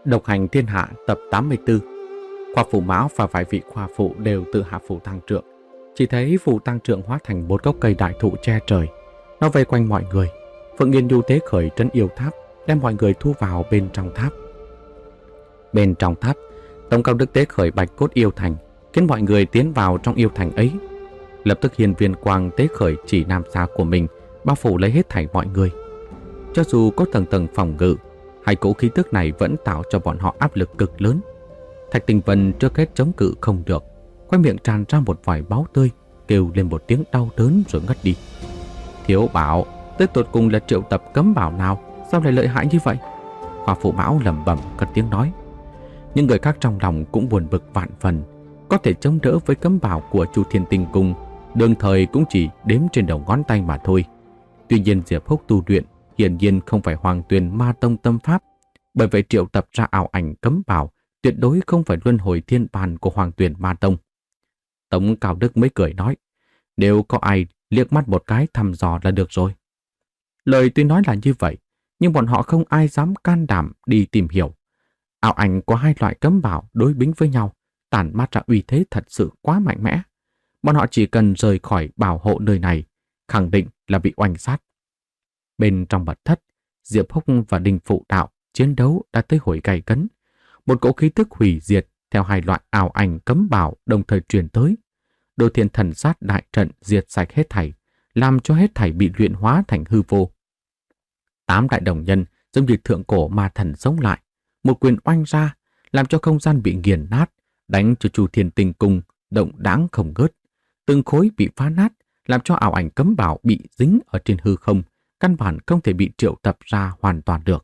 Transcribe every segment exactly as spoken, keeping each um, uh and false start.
Độc hành thiên hạ tập tám mươi tư. Khoa phụ Mão và vài vị khoa phụ đều tự hạ phủ tăng trượng. Chỉ thấy phủ tăng trượng hóa thành một gốc cây đại thụ che trời. Nó vây quanh mọi người. Phượng Yên Nhu tế khởi trấn yêu tháp, đem mọi người thu vào bên trong tháp. Bên trong tháp, Tống Cao Đức tế khởi bạch cốt yêu thành, khiến mọi người tiến vào trong yêu thành ấy. Lập tức hiền viên quang tế khởi chỉ nam xa của mình, bao phủ lấy hết thảy mọi người. Cho dù có tầng tầng phòng ngự, hai cỗ khí tức này vẫn tạo cho bọn họ áp lực cực lớn. Thạch Tinh Vân trước hết chống cự không được, quay miệng tràn ra một vòi máu tươi, kêu lên một tiếng đau đớn rồi ngất đi. Thiếu Bảo, tới tột cùng là triệu tập cấm bảo nào, sao lại lợi hại như vậy? Khoa phụ Mão lẩm bẩm cất tiếng nói. Những người khác trong lòng cũng buồn bực vạn phần, có thể chống đỡ với cấm bảo của Chu Thiên Tinh Cung, đương thời cũng chỉ đếm trên đầu ngón tay mà thôi. Tuy nhiên Diệp Húc tu luyện hiển nhiên không phải Hoàng Tuyền Ma Tông tâm pháp, bởi vậy triệu tập ra ảo ảnh cấm bảo tuyệt đối không phải luân hồi thiên bàn của Hoàng Tuyền Ma Tông. Tống Cao Đức mới cười nói, nếu có ai liếc mắt một cái thăm dò là được rồi. Lời tuy nói là như vậy, nhưng bọn họ không ai dám can đảm đi tìm hiểu. Ảo ảnh có hai loại cấm bảo đối bính với nhau, tản mát ra uy thế thật sự quá mạnh mẽ. Bọn họ chỉ cần rời khỏi bảo hộ nơi này, khẳng định là bị oanh sát. Bên trong mật thất, Diệp Húc và Đinh Phụ Đạo chiến đấu đã tới hồi gay cấn. Một cỗ khí tức hủy diệt theo hai loại ảo ảnh cấm bảo đồng thời truyền tới. Đồ Thiên Thần Sát đại trận diệt sạch hết thảy, làm cho hết thảy bị luyện hóa thành hư vô. Tám đại đồng nhân giống như thượng cổ ma thần sống lại, một quyền oanh ra, làm cho không gian bị nghiền nát, đánh cho Chu Thiên Tinh Cung động đãng không ngớt. Từng khối bị phá nát, làm cho ảo ảnh cấm bảo bị dính ở trên hư không, căn bản không thể bị triệu tập ra hoàn toàn được.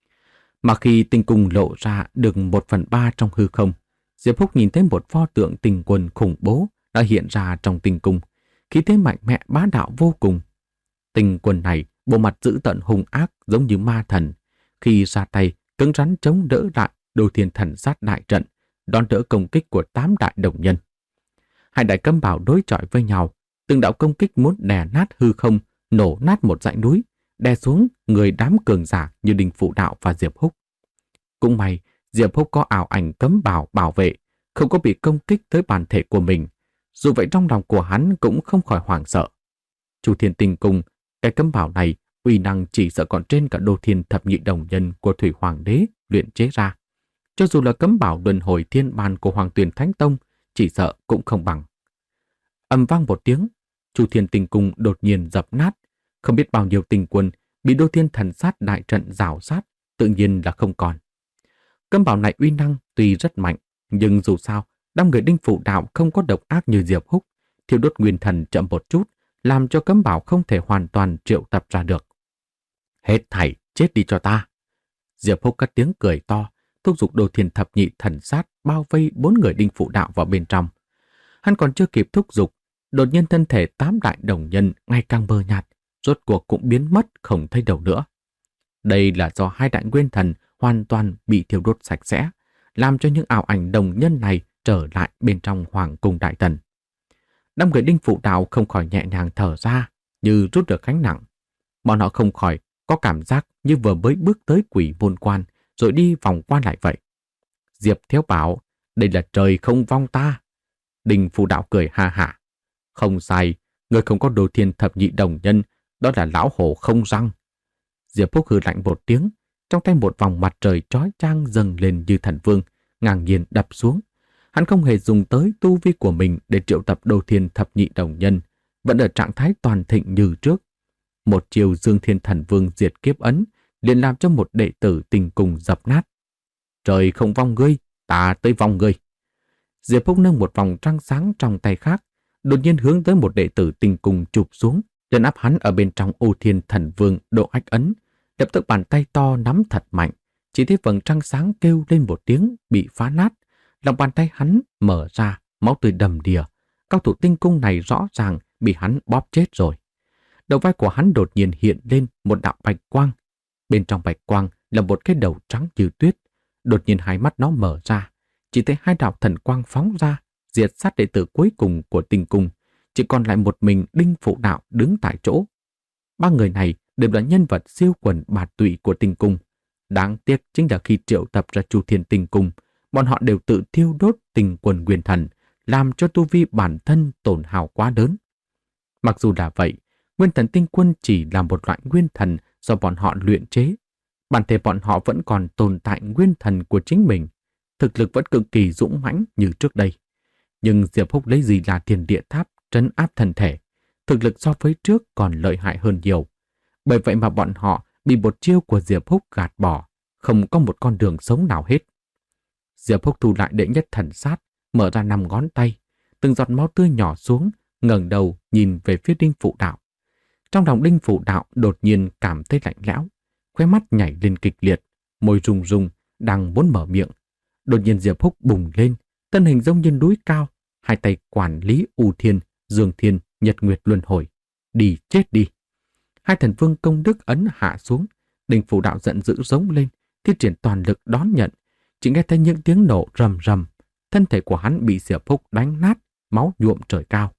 Mà khi tinh cung lộ ra được một phần ba trong hư không, Diệp Húc nhìn thấy một pho tượng tinh quân khủng bố đã hiện ra trong tinh cung, khí thế mạnh mẽ bá đạo vô cùng. Tinh quân này bộ mặt dữ tợn hung ác giống như ma thần, khi ra tay cứng rắn chống đỡ lại Đồ Thiên Thần Sát đại trận, đón đỡ công kích của tám đại đồng nhân. Hai đại cấm bảo đối chọi với nhau, từng đạo công kích muốn đè nát hư không, nổ nát một dãy núi, đè xuống người đám cường giả như Đinh Phụ Đạo và Diệp Húc. Cũng may, Diệp Húc có ảo ảnh cấm bảo bảo vệ, không có bị công kích tới bản thể của mình. Dù vậy trong lòng của hắn cũng không khỏi hoảng sợ. Chu Thiên Tinh Cung, cái cấm bảo này uy năng chỉ sợ còn trên cả Đô Thiên Thập Nhị Đồng Nhân của Thủy Hoàng Đế luyện chế ra. Cho dù là cấm bảo luân hồi thiên bàn của Hoàng Tuyền Thánh Tông, chỉ sợ cũng không bằng. Ầm vang một tiếng, Chu Thiên Tinh Cung đột nhiên dập nát, không biết bao nhiêu tinh quân bị Đô Thiên Thần Sát đại trận rào sát, tự nhiên là không còn. Cấm bảo này uy năng tuy rất mạnh, nhưng dù sao, đám người Đinh Phụ Đạo không có độc ác như Diệp Húc, thiêu đốt nguyên thần chậm một chút, làm cho cấm bảo không thể hoàn toàn triệu tập ra được. Hết thảy, chết đi cho ta. Diệp Húc cất tiếng cười to, thúc giục Đô Thiên Thập Nhị Thần Sát bao vây bốn người Đinh Phụ Đạo vào bên trong. Hắn còn chưa kịp thúc giục, đột nhiên thân thể tám đại đồng nhân ngày càng mờ nhạt, rốt cuộc cũng biến mất không thấy đâu nữa. Đây là do hai đại nguyên thần hoàn toàn bị thiêu đốt sạch sẽ, làm cho những ảo ảnh đồng nhân này trở lại bên trong Hoàng Cung Đại Tần. Đám người Đinh Phụ Đạo không khỏi nhẹ nhàng thở ra, như rút được gánh nặng. Bọn họ không khỏi có cảm giác như vừa mới bước tới Quỷ Môn Quan, rồi đi vòng qua lại vậy. Diệp Thiếu bảo, đây là trời không vong ta. Đinh Phụ Đạo cười ha hả. Không sai, người không có Đồ Thiên Thập Nhị Đồng Nhân, đó là lão hổ không răng. Diệp Húc hừ lạnh một tiếng, trong tay một vòng mặt trời chói chang dâng lên như thần vương, ngang nhiên đập xuống. Hắn không hề dùng tới tu vi của mình để triệu tập Đồ Thiên Thập Nhị Đồng Nhân, vẫn ở trạng thái toàn thịnh như trước. Một chiều Dương Thiên Thần Vương diệt kiếp ấn, liền làm cho một đệ tử Tinh Cung dập nát. Trời không vong ngươi, ta tới vong ngươi. Diệp Húc nâng một vòng trăng sáng trong tay khác, đột nhiên hướng tới một đệ tử Tinh Cung chụp xuống, trấn áp hắn ở bên trong Ô Thiên Thần Vương độ ách ấn. Lập tức bàn tay to nắm thật mạnh, chỉ thấy vầng trăng sáng kêu lên một tiếng bị phá nát, lòng bàn tay hắn mở ra, máu tươi đầm đìa. Cao thủ Tinh Cung này rõ ràng bị hắn bóp chết rồi. Đầu vai của hắn đột nhiên hiện lên một đạo bạch quang. Bên trong bạch quang là một cái đầu trắng như tuyết. Đột nhiên hai mắt nó mở ra, chỉ thấy hai đạo thần quang phóng ra, diệt sát đệ tử cuối cùng của Tinh Cung. Chỉ còn lại một mình Đinh Phụ Đạo đứng tại chỗ. Ba người này đều là nhân vật siêu quần bạt tụy của Tinh Cung. Đáng tiếc chính là khi triệu tập ra Chu Thiên Tinh Cung, bọn họ đều tự thiêu đốt tinh quần nguyên thần, làm cho tu vi bản thân tổn hao quá lớn. Mặc dù là vậy, nguyên thần tinh quân chỉ là một loại nguyên thần do bọn họ luyện chế. Bản thể bọn họ vẫn còn tồn tại nguyên thần của chính mình, thực lực vẫn cực kỳ dũng mãnh như trước đây. Nhưng Diệp Húc lấy gì là Thiên Địa Tháp trấn áp thân thể, thực lực so với trước còn lợi hại hơn nhiều. Bởi vậy mà bọn họ bị một chiêu của Diệp Húc gạt bỏ, không có một con đường sống nào hết. Diệp Húc thu lại đệ nhất thần sát, mở ra năm ngón tay, từng giọt máu tươi nhỏ xuống, ngẩng đầu nhìn về phía Đinh Phụ Đạo. Trong lòng Đinh Phụ Đạo đột nhiên cảm thấy lạnh lẽo, khóe mắt nhảy lên kịch liệt, môi rung rung, đang muốn mở miệng. Đột nhiên Diệp Húc bùng lên, thân hình giống như núi cao, hai tay quản lý U Thiên, Dương Thiên, Nhật Nguyệt luân hồi. Đi chết đi! Hai thần vương công đức ấn hạ xuống, Đinh Phụ Đạo giận dữ giống lên, thi triển toàn lực đón nhận. Chỉ nghe thấy những tiếng nổ rầm rầm, thân thể của hắn bị Diệp Húc đánh nát, máu nhuộm trời cao.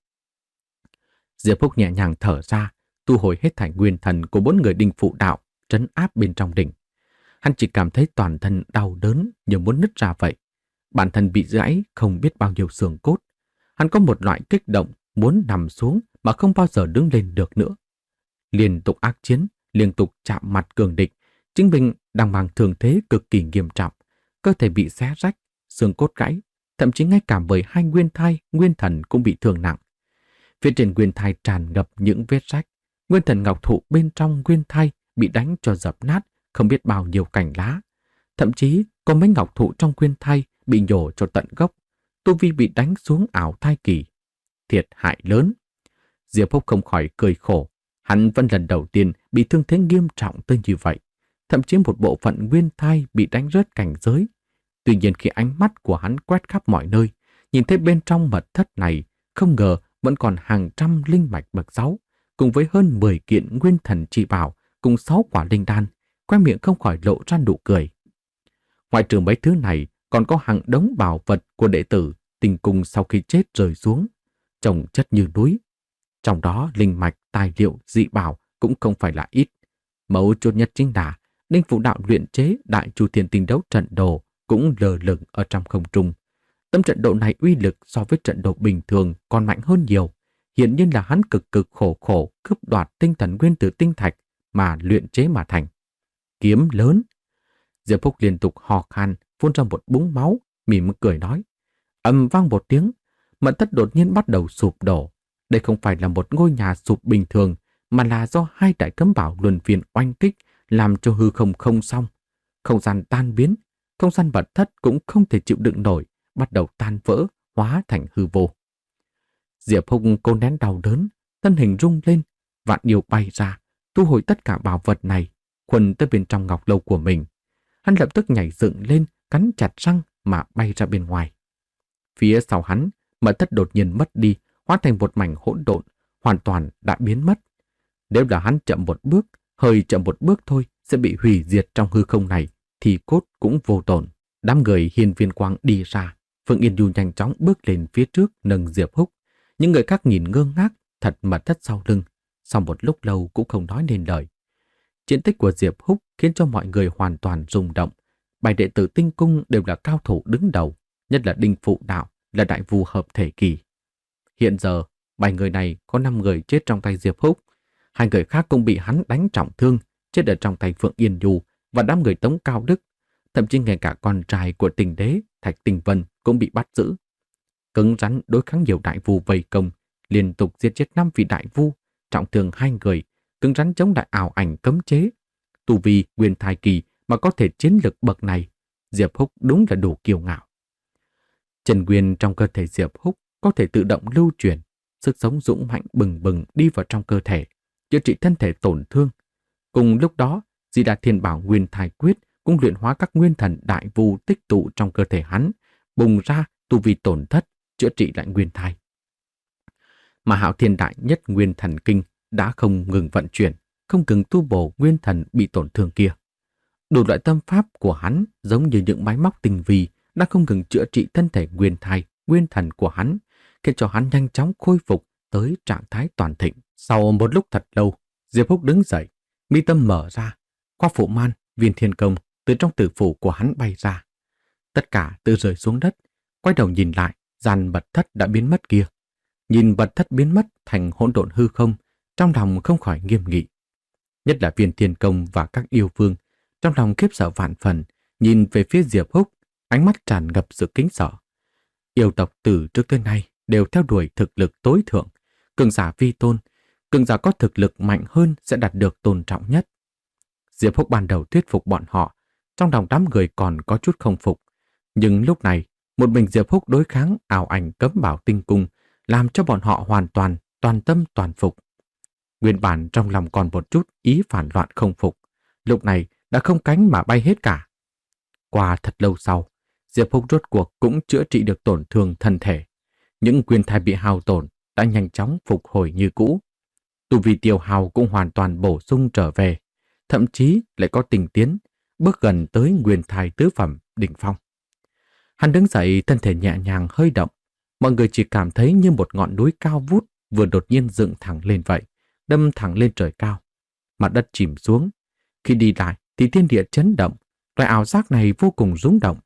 Diệp Húc nhẹ nhàng thở ra, thu hồi hết thảy nguyên thần của bốn người Đinh Phụ Đạo trấn áp bên trong đỉnh. Hắn chỉ cảm thấy toàn thân đau đớn như muốn nứt ra vậy. Bản thân bị gãy không biết bao nhiêu xương cốt. Hắn có một loại kích động muốn nằm xuống mà không bao giờ đứng lên được nữa. Liên tục ác chiến, liên tục chạm mặt cường địch, chính mình đang mang thương thế cực kỳ nghiêm trọng, cơ thể bị xé rách, xương cốt gãy, thậm chí ngay cả với hai nguyên thai, nguyên thần cũng bị thương nặng. Phía trên nguyên thai tràn ngập những vết rách, nguyên thần ngọc thụ bên trong nguyên thai bị đánh cho dập nát, không biết bao nhiêu cành lá. Thậm chí có mấy ngọc thụ trong nguyên thai bị nhổ cho tận gốc, tu vi bị đánh xuống ảo thai kỳ. Thiệt hại lớn. Diệp Húc không khỏi cười khổ. Hắn vẫn lần đầu tiên bị thương thế nghiêm trọng tới như vậy. Thậm chí một bộ phận nguyên thai bị đánh rớt cảnh giới. Tuy nhiên khi ánh mắt của hắn quét khắp mọi nơi, nhìn thấy bên trong mật thất này, không ngờ vẫn còn hàng trăm linh mạch bậc sáu, cùng với hơn mười kiện nguyên thần chi bảo, cùng sáu quả linh đan, khoe miệng không khỏi lộ ra nụ cười. Ngoài trừ mấy thứ này, còn có hàng đống bảo vật của đệ tử Tinh Cung sau khi chết rơi xuống, chồng chất như núi. Trong đó linh mạch, tài liệu, dị bảo cũng không phải là ít. Mấu chốt nhất chính là Đinh Phụ Đạo luyện chế Đại Chu Thiên Tinh Đấu trận đồ cũng lờ lửng ở trong không trung. Tấm trận đồ này uy lực so với trận đồ bình thường còn mạnh hơn nhiều. Hiển nhiên là hắn cực cực khổ khổ cướp đoạt tinh thần nguyên tử tinh thạch mà luyện chế mà thành. Kiếm lớn. Diệp Húc liên tục hò khan, phun ra một búng máu, mỉm cười nói. Ầm vang một tiếng, mật thất đột nhiên bắt đầu sụp đổ. Đây không phải là một ngôi nhà sụp bình thường, mà là do hai đại cấm bảo luân phiên oanh kích làm cho hư không không xong. Không gian tan biến, không gian mật thất cũng không thể chịu đựng nổi, bắt đầu tan vỡ, hóa thành hư vô. Diệp Húc cố nén đau đớn, thân hình rung lên, vạn yêu bay ra, thu hồi tất cả bảo vật này, khuân tới bên trong ngọc lâu của mình. Hắn lập tức nhảy dựng lên, cắn chặt răng mà bay ra bên ngoài. Phía sau hắn, mật thất đột nhiên mất đi, hóa thành một mảnh hỗn độn, hoàn toàn đã biến mất. Nếu là hắn chậm một bước, hơi chậm một bước thôi sẽ bị hủy diệt trong hư không này, thì cốt cũng vô tổn. Đám người Hiên Viên Quang đi ra, Phương Yên Du nhanh chóng bước lên phía trước nâng Diệp Húc. Những người khác nhìn ngơ ngác, thật mật thất sau lưng, sau một lúc lâu cũng không nói nên lời. Chiến tích của Diệp Húc khiến cho mọi người hoàn toàn rung động. Bảy đệ tử Tinh Cung đều là cao thủ đứng đầu, nhất là Đinh Phụ Đạo là đại vu hợp thể kỳ. Hiện giờ, bảy người này có năm người chết trong tay Diệp Húc, hai người khác cũng bị hắn đánh trọng thương, chết ở trong tay Phượng Yên Du và đám người Tống Cao Đức. Thậm chí ngay cả con trai của Tình Đế, Thạch Tình Vân cũng bị bắt giữ. Cứng rắn đối kháng nhiều đại vu vây công, liên tục giết chết năm vị đại vu, trọng thương hai người, cứng rắn chống lại ảo ảnh cấm chế. Tu vi nguyên thai kỳ mà có thể chiến lực bậc này, Diệp Húc đúng là đủ kiêu ngạo. Chân nguyên trong cơ thể Diệp Húc có thể tự động lưu chuyển, sức sống dũng mạnh bừng bừng đi vào trong cơ thể, chữa trị thân thể tổn thương. Cùng lúc đó, Di Đà Thiên Bảo Nguyên Thai Quyết cũng luyện hóa các nguyên thần đại vu tích tụ trong cơ thể hắn, bùng ra tu vi tổn thất, chữa trị lại nguyên thai. Mà Hạo Thiên Đại Nhất Nguyên Thần Kinh đã không ngừng vận chuyển, không ngừng tu bổ nguyên thần bị tổn thương kia. Đủ loại tâm pháp của hắn giống như những máy móc tinh vi đã không ngừng chữa trị thân thể nguyên thai, nguyên thần của hắn, khiến cho hắn nhanh chóng khôi phục tới trạng thái toàn thịnh. Sau một lúc thật lâu, Diệp Húc đứng dậy, mi tâm mở ra, qua Phụ Man, Viên Thiên Công từ trong tử phủ của hắn bay ra. Tất cả tự rơi xuống đất, quay đầu nhìn lại, gian mật thất đã biến mất kia. Nhìn mật thất biến mất thành hỗn độn hư không, trong lòng không khỏi nghiêm nghị. Nhất là Viên Thiên Công và các yêu vương, trong lòng khiếp sợ vạn phần, nhìn về phía Diệp Húc, ánh mắt tràn ngập sự kính sợ. Yêu tộc từ trước tới nay đều theo đuổi thực lực tối thượng, cường giả vi tôn, cường giả có thực lực mạnh hơn sẽ đạt được tôn trọng nhất. Diệp Húc ban đầu thuyết phục bọn họ, trong lòng đám người còn có chút không phục, nhưng lúc này, một mình Diệp Húc đối kháng ảo ảnh cấm bảo tinh cung, làm cho bọn họ hoàn toàn, toàn tâm toàn phục. Nguyên bản trong lòng còn một chút ý phản loạn không phục, lúc này đã không cánh mà bay hết cả. Qua thật lâu sau, Diệp Húc rốt cuộc cũng chữa trị được tổn thương thân thể. Những nguyên thai bị hao tổn đã nhanh chóng phục hồi như cũ. Tu vi tiêu hao cũng hoàn toàn bổ sung trở về, thậm chí lại có tình tiến, bước gần tới nguyên thai tứ phẩm đỉnh phong. Hắn đứng dậy, thân thể nhẹ nhàng hơi động, mọi người chỉ cảm thấy như một ngọn núi cao vút vừa đột nhiên dựng thẳng lên vậy, đâm thẳng lên trời cao. Mặt đất chìm xuống. Khi đi lại thì thiên địa chấn động, loại ảo giác này vô cùng rung động.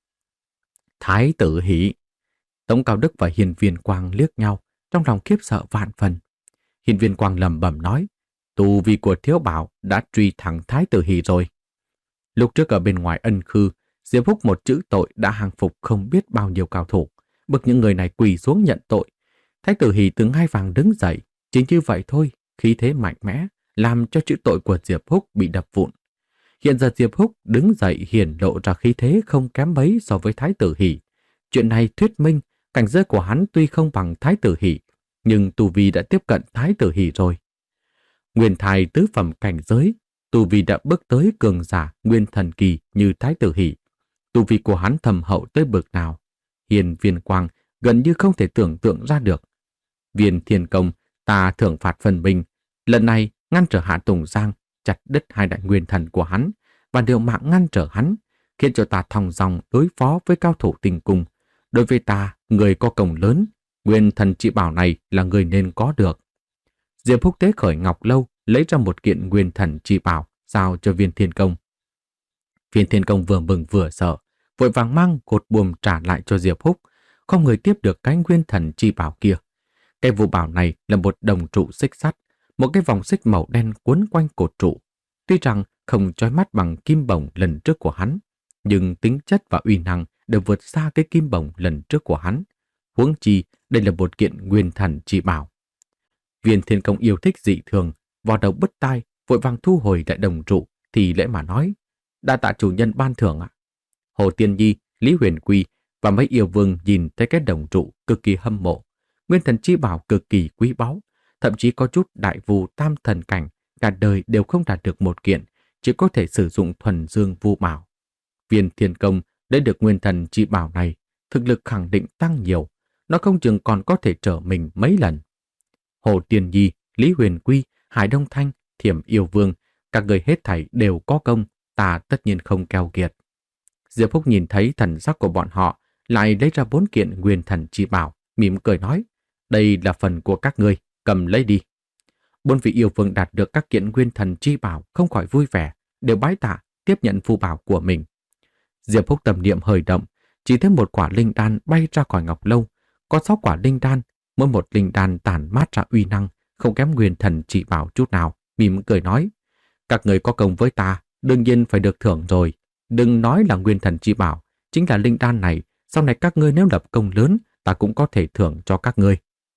Thái tử Hỷ. Tống Cao Đức và Hiên Viên Quang liếc nhau, trong lòng khiếp sợ vạn phần. Hiên Viên Quang lẩm bẩm nói, tu vi của Thiếu Bảo đã truy thẳng Thái tử Hỷ rồi. Lúc trước ở bên ngoài Ân Khư, Diệp Húc một chữ tội đã hàng phục không biết bao nhiêu cao thủ, bức những người này quỳ xuống nhận tội. Thái tử Hỷ từ ngai vàng đứng dậy, chính như vậy thôi, khí thế mạnh mẽ, làm cho chữ tội của Diệp Húc bị đập vụn. Hiện giờ Diệp Húc đứng dậy hiển lộ ra khí thế không kém mấy so với Thái tử Hỷ. Chuyện này thuyết minh, cảnh giới của hắn tuy không bằng Thái tử Hỷ, nhưng tu vi đã tiếp cận Thái tử Hỷ rồi. Nguyên thai tứ phẩm cảnh giới, tu vi đã bước tới cường giả nguyên thần kỳ như Thái tử Hỷ. Tu vi của hắn thầm hậu tới bậc nào, Hiên Viên Quang gần như không thể tưởng tượng ra được. Viên Thiên Công, ta thưởng phạt phần mình, lần này ngăn trở Hạ Tùng Giang, chặt đứt hai đại nguyên thần của hắn và liều mạng ngăn trở hắn, khiến cho ta thong dong đối phó với cao thủ Tinh Cung. Đối với ta, người có công lớn, nguyên thần chỉ bảo này là người nên có được. Diệp Húc tế khởi ngọc lâu, lấy ra một kiện nguyên thần chỉ bảo, giao cho Viên Thiên Công. Viên Thiên Công vừa mừng vừa sợ, vội vàng mang cột buồm trả lại cho Diệp Húc, không người tiếp được cái nguyên thần chi bảo kia. Cái vũ bảo này là một đồng trụ xích sắt, một cái vòng xích màu đen quấn quanh cột trụ. Tuy rằng không chói mắt bằng kim bổng lần trước của hắn, nhưng tính chất và uy năng đều vượt xa cái kim bổng lần trước của hắn. Huống chi, đây là một kiện nguyên thần chi bảo. Viên Thiên Công yêu thích dị thường, vò đầu bứt tai, vội vàng thu hồi đại đồng trụ, thì lễ mà nói, đa tạ chủ nhân ban thưởng ạ. Hồ Tiên Nhi, Lý Huyền Quy và mấy yêu vương nhìn thấy cái đồng trụ cực kỳ hâm mộ. Nguyên thần chi bảo cực kỳ quý báu, thậm chí có chút đại vu tam thần cảnh, cả đời đều không đạt được một kiện, chỉ có thể sử dụng thuần dương vu bảo. Viên Thiên Công lấy được nguyên thần chi bảo này, thực lực khẳng định tăng nhiều, nó không chừng còn có thể trở mình mấy lần. Hồ Tiên Nhi, Lý Huyền Quy, Hải Đông Thanh, Thiểm Yêu Vương, các người hết thảy đều có công, ta tất nhiên không keo kiệt. Diệp Húc nhìn thấy thần sắc của bọn họ, lại lấy ra bốn kiện nguyên thần chi bảo, mỉm cười nói, đây là phần của các ngươi, cầm lấy đi. Bốn vị yêu vương đạt được các kiện nguyên thần chi bảo không khỏi vui vẻ, đều bái tạ, tiếp nhận phù bảo của mình. Diệp Húc tâm niệm hơi động, chỉ thấy một quả linh đan bay ra khỏi ngọc lâu, có sáu quả linh đan, mỗi một linh đan tản mát ra uy năng, không kém nguyên thần chi bảo chút nào, mỉm cười nói, các người có công với ta, đương nhiên phải được thưởng rồi. Đừng nói là nguyên thần chi bảo, chính là linh đan này, sau này các ngươi nếu lập công lớn, ta cũng có thể thưởng cho các ngươi.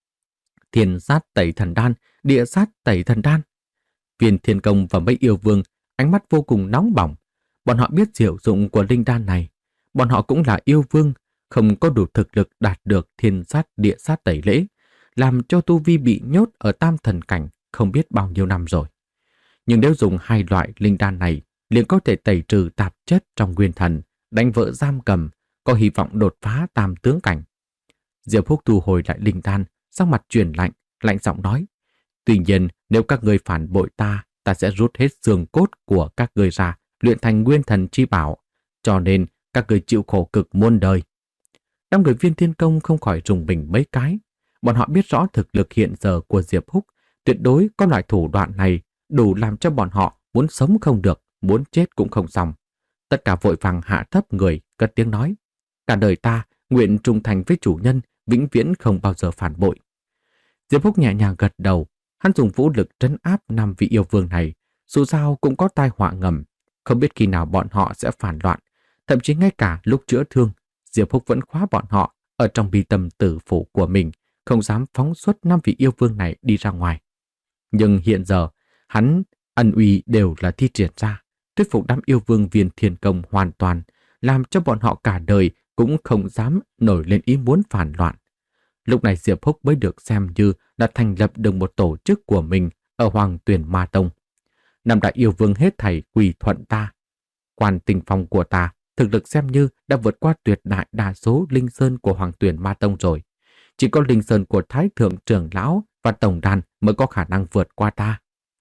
Thiên sát tẩy thần đan, địa sát tẩy thần đan. Viên Thiên Công và mấy yêu vương, ánh mắt vô cùng nóng bỏng. Bọn họ biết diệu dụng của linh đan này. Bọn họ cũng là yêu vương, không có đủ thực lực đạt được thiên sát địa sát tẩy lễ, làm cho tu vi bị nhốt ở tam thần cảnh không biết bao nhiêu năm rồi. Nhưng nếu dùng hai loại linh đan này, liền có thể tẩy trừ tạp chất trong nguyên thần, đánh vỡ giam cầm, có hy vọng đột phá tam tướng cảnh. Diệp Húc thu hồi lại linh đan, sắc mặt chuyển lạnh, lạnh giọng nói, tuy nhiên nếu các ngươi phản bội ta, ta sẽ rút hết xương cốt của các ngươi ra, luyện thành nguyên thần chi bảo, cho nên các ngươi chịu khổ cực muôn đời. Đám người Viên Thiên Công không khỏi rùng mình mấy cái, bọn họ biết rõ thực lực hiện giờ của Diệp Húc, tuyệt đối có loại thủ đoạn này đủ làm cho bọn họ muốn sống không được, muốn chết cũng không xong. Tất cả vội vàng hạ thấp người, cất tiếng nói: cả đời ta nguyện trung thành với chủ nhân, vĩnh viễn không bao giờ phản bội. Diệp Húc nhẹ nhàng gật đầu, hắn dùng vũ lực trấn áp năm vị yêu vương này, dù sao cũng có tai họa ngầm, không biết khi nào bọn họ sẽ phản loạn, thậm chí ngay cả lúc chữa thương, Diệp Húc vẫn khóa bọn họ ở trong bi tâm tử phủ của mình, không dám phóng xuất năm vị yêu vương này đi ra ngoài. Nhưng hiện giờ, hắn ân uy đều là thi triển ra, thuyết phục đám yêu vương Viên Thiên Công hoàn toàn, làm cho bọn họ cả đời cũng không dám nổi lên ý muốn phản loạn. Lúc này Diệp Húc mới được xem như đã thành lập được một tổ chức của mình ở Hoàng Tuyền Ma Tông. Năm đại yêu vương hết thảy quỳ thuận ta. Quan Tình Phong của ta thực lực xem như đã vượt qua tuyệt đại đa số linh sơn của Hoàng Tuyền Ma Tông rồi. Chỉ có linh sơn của Thái Thượng Trưởng Lão và Tổng Đàn mới có khả năng vượt qua ta.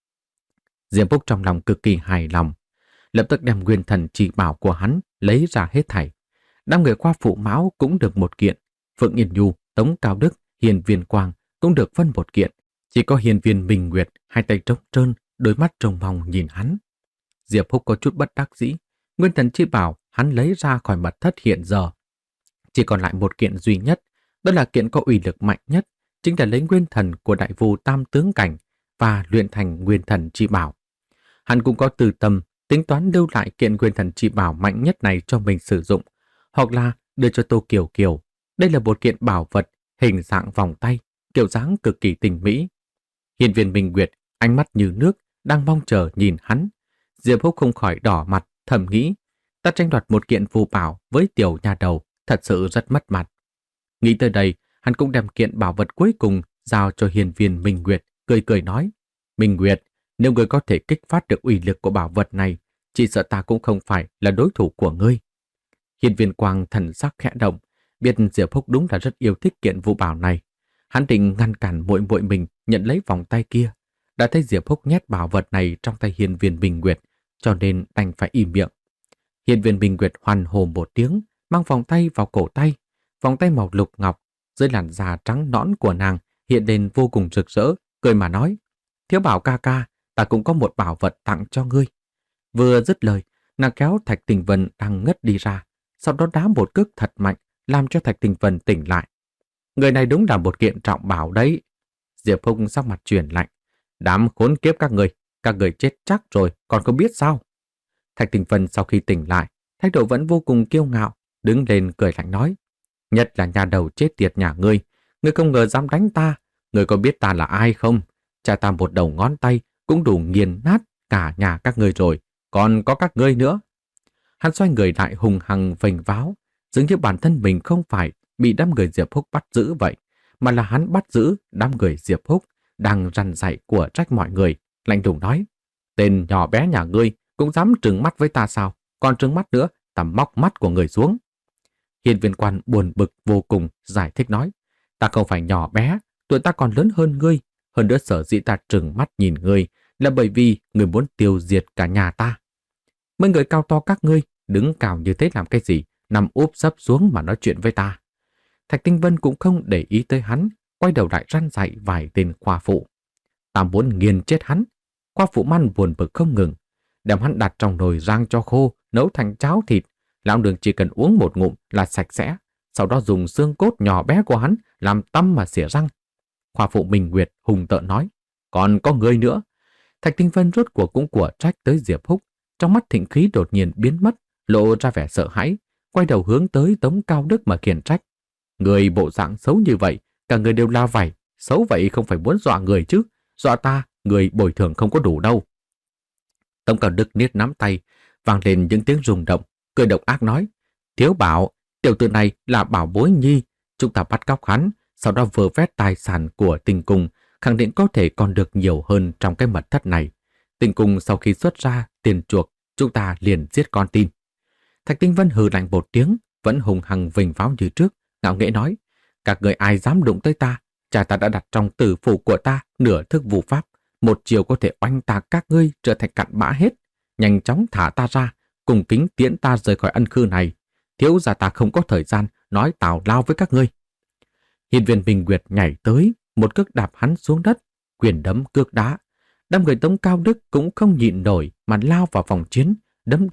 Diệp Húc trong lòng cực kỳ hài lòng, lập tức đem nguyên thần chỉ bảo của hắn lấy ra hết thảy. Đám người qua phụ mão cũng được một kiện, Phượng Yên Nhu, Tống Cao Đức, Hiền Viên Quang cũng được phân một kiện. Chỉ có Hiền Viên Minh Nguyệt hai tay trống trơn, đôi mắt trông mong nhìn hắn. Diệp Húc có chút bất đắc dĩ, nguyên thần chi bảo hắn lấy ra khỏi mật thất hiện giờ chỉ còn lại một kiện duy nhất, đó là kiện có uy lực mạnh nhất, chính là lấy nguyên thần của đại vu tam tướng cảnh và luyện thành nguyên thần chi bảo. Hắn cũng có từ tâm tính toán lưu lại kiện nguyên thần chi bảo mạnh nhất này cho mình sử dụng, hoặc là đưa cho Tô Kiều Kiều. Đây là một kiện bảo vật hình dạng vòng tay, kiểu dáng cực kỳ tinh mỹ. Hiền Viên Minh Nguyệt ánh mắt như nước, đang mong chờ nhìn hắn. Diệp Húc không khỏi đỏ mặt, thầm nghĩ, ta tranh đoạt một kiện phù bảo với tiểu nhà đầu, thật sự rất mất mặt. Nghĩ tới đây, hắn cũng đem kiện bảo vật cuối cùng giao cho Hiền Viên Minh Nguyệt, cười cười nói: Minh Nguyệt, nếu ngươi có thể kích phát được uy lực của bảo vật này, chỉ sợ ta cũng không phải là đối thủ của ngươi. Hiền Viên Quang thần sắc khẽ động, biết Diệp Húc đúng là rất yêu thích kiện phù bảo này. Hắn định ngăn cản muội muội mình nhận lấy vòng tay kia, đã thấy Diệp Húc nhét bảo vật này trong tay Hiền Viên Minh Nguyệt, cho nên đành phải im miệng. Hiền Viên Minh Nguyệt hoan hô một tiếng, mang vòng tay vào cổ tay. Vòng tay màu lục ngọc, dưới làn da trắng nõn của nàng hiện lên vô cùng rực rỡ, cười mà nói: Thiếu Bảo ca ca, ta cũng có một bảo vật tặng cho ngươi. Vừa dứt lời, nàng kéo Thạch Tình Vân đang ngất đi ra, sau đó đá một cước thật mạnh, làm cho Thạch Tình Vân tỉnh lại. Người này đúng là một kiện trọng bảo đấy. Diệp Húc sắc mặt chuyển lạnh: Đám khốn kiếp các người, các người chết chắc rồi, còn không biết sao? Thạch Tình Vân sau khi tỉnh lại, thái độ vẫn vô cùng kiêu ngạo, đứng lên cười lạnh nói: Nhất là nhà đầu chết tiệt nhà ngươi, ngươi không ngờ dám đánh ta, ngươi có biết ta là ai không? Cha ta một đầu ngón tay cũng đủ nghiền nát cả nhà các ngươi rồi, còn có các ngươi nữa. Hắn xoay người lại hùng hăng vênh váo, dường như bản thân mình không phải bị đám người Diệp Húc bắt giữ vậy, mà là hắn bắt giữ đám người Diệp Húc đang răn dạy của trách mọi người, lạnh lùng nói: Tên nhỏ bé nhà ngươi cũng dám trừng mắt với ta sao? Còn trừng mắt nữa, ta móc mắt của người xuống. Hiền Viên Quan buồn bực vô cùng, giải thích nói: Ta không phải nhỏ bé, tuổi ta còn lớn hơn ngươi. Hơn nữa sở dĩ ta trừng mắt nhìn ngươi là bởi vì ngươi muốn tiêu diệt cả nhà ta. Mấy người cao to các ngươi đứng cao như thế làm cái gì, nằm úp sấp xuống mà nói chuyện với ta. Thạch Tinh Vân cũng không để ý tới hắn, quay đầu lại răn dạy vài tên khoa phụ. Ta muốn nghiền chết hắn. Khoa phụ Man buồn bực không ngừng, đem hắn đặt trong nồi rang cho khô, nấu thành cháo thịt. Lão Đường chỉ cần uống một ngụm là sạch sẽ, sau đó dùng xương cốt nhỏ bé của hắn làm tăm mà xỉa răng. Khoa phụ Minh Nguyệt hùng tợn nói: Còn có người nữa. Thạch Tinh Vân rốt cuộc cũng của trách tới Diệp Húc, trong mắt thịnh khí đột nhiên biến mất, lộ ra vẻ sợ hãi, quay đầu hướng tới Tống Cao Đức mà khiển trách: Người bộ dạng xấu như vậy, cả người đều la vảy, xấu vậy không phải muốn dọa người chứ, dọa ta, người bồi thường không có đủ đâu. Tống Cao Đức niết nắm tay, vang lên những tiếng rung động, cười độc ác nói: Thiếu Bảo, tiểu tử này là bảo bối nhi, chúng ta bắt cóc hắn, sau đó vơ vét tài sản của Tinh Cung, khẳng định có thể còn được nhiều hơn trong cái mật thất này. Tinh Cung sau khi xuất ra tiền chuộc, chúng ta liền giết con tin. Thạch Tinh Vân hừ lạnh một tiếng, vẫn hùng hăng vênh váo như trước, ngạo nghễ nói: Các người ai dám đụng tới ta? Cha ta đã đặt trong tử phủ của ta nửa thức vu pháp, một chiều có thể oanh tạc các ngươi trở thành cặn bã hết. Nhanh chóng thả ta ra, cùng kính tiễn ta rời khỏi ân khư này. Thiếu gia ta không có thời gian nói tào lao với các ngươi. Hiền Viên Minh Nguyệt nhảy tới, một cước đạp hắn xuống đất, quyền đấm cước đá. Đám người Tống Cao Đức cũng không nhịn nổi mà lao vào vòng chiến, đấm đá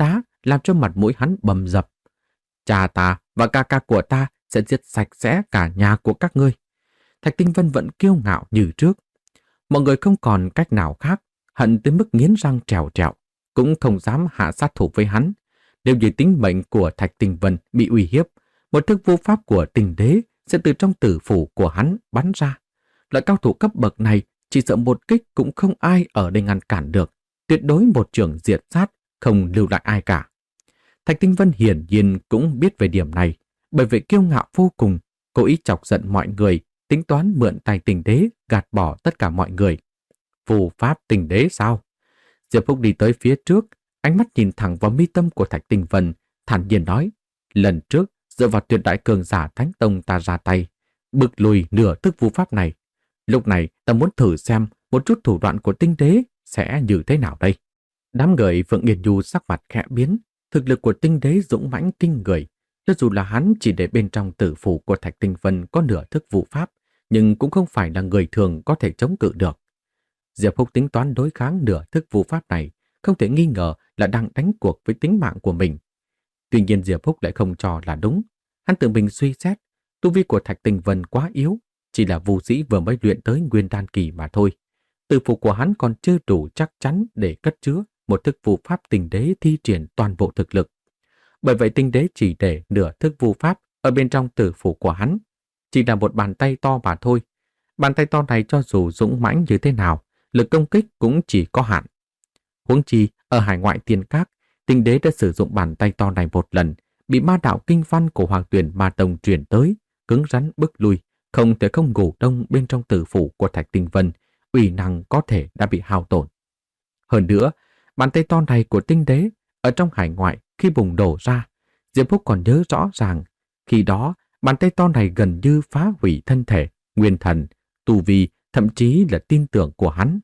làm cho mặt mũi hắn bầm dập. Cha ta và ca ca của ta sẽ giết sạch sẽ cả nhà của các ngươi. Thạch Tinh Vân vẫn kiêu ngạo như trước. Mọi người không còn cách nào khác, hận tới mức nghiến răng trèo trèo, cũng không dám hạ sát thủ với hắn. Nếu như tính mệnh của Thạch Tinh Vân bị uy hiếp, một thức vô pháp của Tình Đế sẽ từ trong tử phủ của hắn bắn ra. Loại cao thủ cấp bậc này chỉ sợ một kích cũng không ai ở đây ngăn cản được, tuyệt đối một trường diệt sát, không lưu lại ai cả. Thạch Tinh Vân hiển nhiên cũng biết về điểm này, bởi vậy kiêu ngạo vô cùng, cố ý chọc giận mọi người, tính toán mượn tay Tình Đế gạt bỏ tất cả mọi người. Phù pháp Tình Đế sao? Diệp Húc đi tới phía trước, ánh mắt nhìn thẳng vào mi tâm của Thạch Tinh Vân, thản nhiên nói, lần trước dựa vào tuyệt đại cường giả Thánh Tông ta ra tay, bực lùi nửa thức phù pháp này. Lúc này ta muốn thử xem một chút thủ đoạn của Tinh Đế sẽ như thế nào đây. Đám người Phượng Yên Nhu sắc mặt khẽ biến, thực lực của Tinh Đế dũng mãnh kinh người. Cho dù là hắn chỉ để bên trong tử phủ của Thạch Tinh Vân có nửa thức vụ pháp, nhưng cũng không phải là người thường có thể chống cự được. Diệp Húc tính toán đối kháng nửa thức vụ pháp này, không thể nghi ngờ là đang đánh cuộc với tính mạng của mình. Tuy nhiên Diệp Húc lại không cho là đúng. Hắn tự mình suy xét, tu vi của Thạch Tinh Vân quá yếu, chỉ là vũ sĩ vừa mới luyện tới nguyên đan kỳ mà thôi. Tử phủ của hắn còn chưa đủ chắc chắn để cất chứa một thức vụ pháp Tinh Đế thi triển toàn bộ thực lực. Bởi vậy Tinh Đế chỉ để nửa thức vụ pháp ở bên trong tử phủ của hắn, chỉ là một bàn tay to mà thôi. Bàn tay to này cho dù dũng mãnh như thế nào, lực công kích cũng chỉ có hạn. Huống chi ở hải ngoại Tiên Các, Tinh Đế đã sử dụng bàn tay to này một lần, bị ma đạo kinh văn của Hoàng Tuyển Ma Tông truyền tới, cứng rắn bức lui, không thể không ngủ đông bên trong tử phủ của Thạch Tinh Vân, uy năng có thể đã bị hao tổn. Hơn nữa, bàn tay to này của Tinh Đế ở trong hải ngoại khi bùng nổ ra, Diệp Húc còn nhớ rõ ràng, khi đó bàn tay to này gần như phá hủy thân thể, nguyên thần, tu vi, thậm chí là tin tưởng của hắn.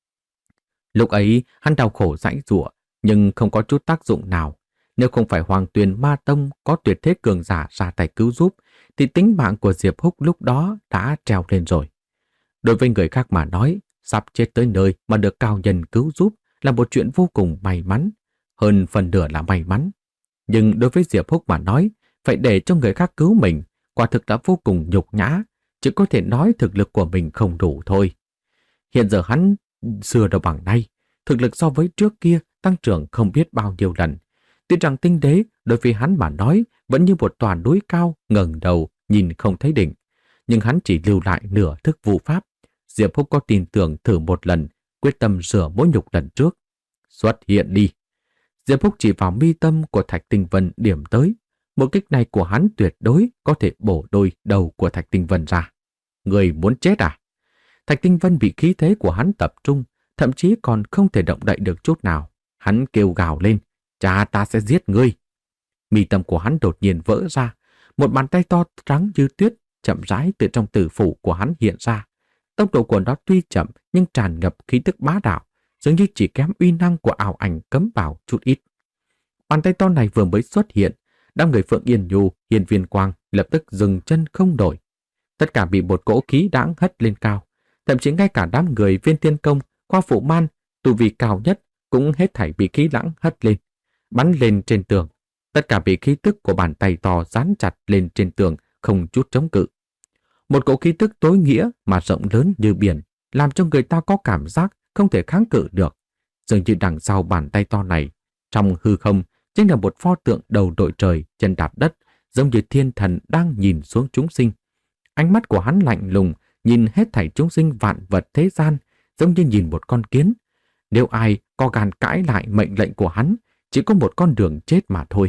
Lúc ấy, hắn đau khổ giãy giụa, nhưng không có chút tác dụng nào. Nếu không phải Hoàng Tuyền Ma Tông có tuyệt thế cường giả ra tay cứu giúp, thì tính mạng của Diệp Húc lúc đó đã treo lên rồi. Đối với người khác mà nói, sắp chết tới nơi mà được cao nhân cứu giúp là một chuyện vô cùng may mắn, hơn phần nửa là may mắn. Nhưng đối với Diệp Húc mà nói, phải để cho người khác cứu mình, quả thực đã vô cùng nhục nhã, chỉ có thể nói thực lực của mình không đủ thôi. Hiện giờ hắn xưa đâu bằng nay, thực lực so với trước kia tăng trưởng không biết bao nhiêu lần. Tuy rằng Tinh Đế đối với hắn mà nói vẫn như một tòa núi cao ngẩng đầu nhìn không thấy đỉnh, nhưng hắn chỉ lưu lại nửa thức vụ pháp. Diệp Húc có tin tưởng thử một lần, quyết tâm rửa mối nhục lần trước. Xuất hiện đi. Diệp Húc chỉ vào mi tâm của Thạch Tinh Vân điểm tới. Một kích này của hắn tuyệt đối có thể bổ đôi đầu của Thạch Tinh Vân ra. Người muốn chết à? Thạch Tinh Vân bị khí thế của hắn tập trung, thậm chí còn không thể động đậy được chút nào. Hắn kêu gào lên, cha ta sẽ giết ngươi. Mi tâm của hắn đột nhiên vỡ ra, một bàn tay to trắng như tuyết chậm rãi từ trong tử phủ của hắn hiện ra. Tốc độ của nó tuy chậm nhưng tràn ngập khí tức bá đạo, dường như chỉ kém uy năng của ảo ảnh cấm bảo chút ít. Bàn tay to này vừa mới xuất hiện, đám người Phượng Yên Nhu, Hiên Viên Quang lập tức dừng chân không đổi. Tất cả bị một cỗ khí đãng hất lên cao, thậm chí ngay cả đám người Viên Thiên Công, Khoa Phụ Man, tu vi cao nhất cũng hết thảy bị khí lãng hất lên, bắn lên trên tường. Tất cả bị khí tức của bàn tay to dán chặt lên trên tường, không chút chống cự. Một cỗ khí tức tối nghĩa mà rộng lớn như biển, làm cho người ta có cảm giác không thể kháng cự được. Dường như đằng sau bàn tay to này, trong hư không chính là một pho tượng đầu đội trời, chân đạp đất, giống như thiên thần đang nhìn xuống chúng sinh. Ánh mắt của hắn lạnh lùng, nhìn hết thảy chúng sinh vạn vật thế gian, giống như nhìn một con kiến. Nếu ai có gan cãi lại mệnh lệnh của hắn, chỉ có một con đường chết mà thôi.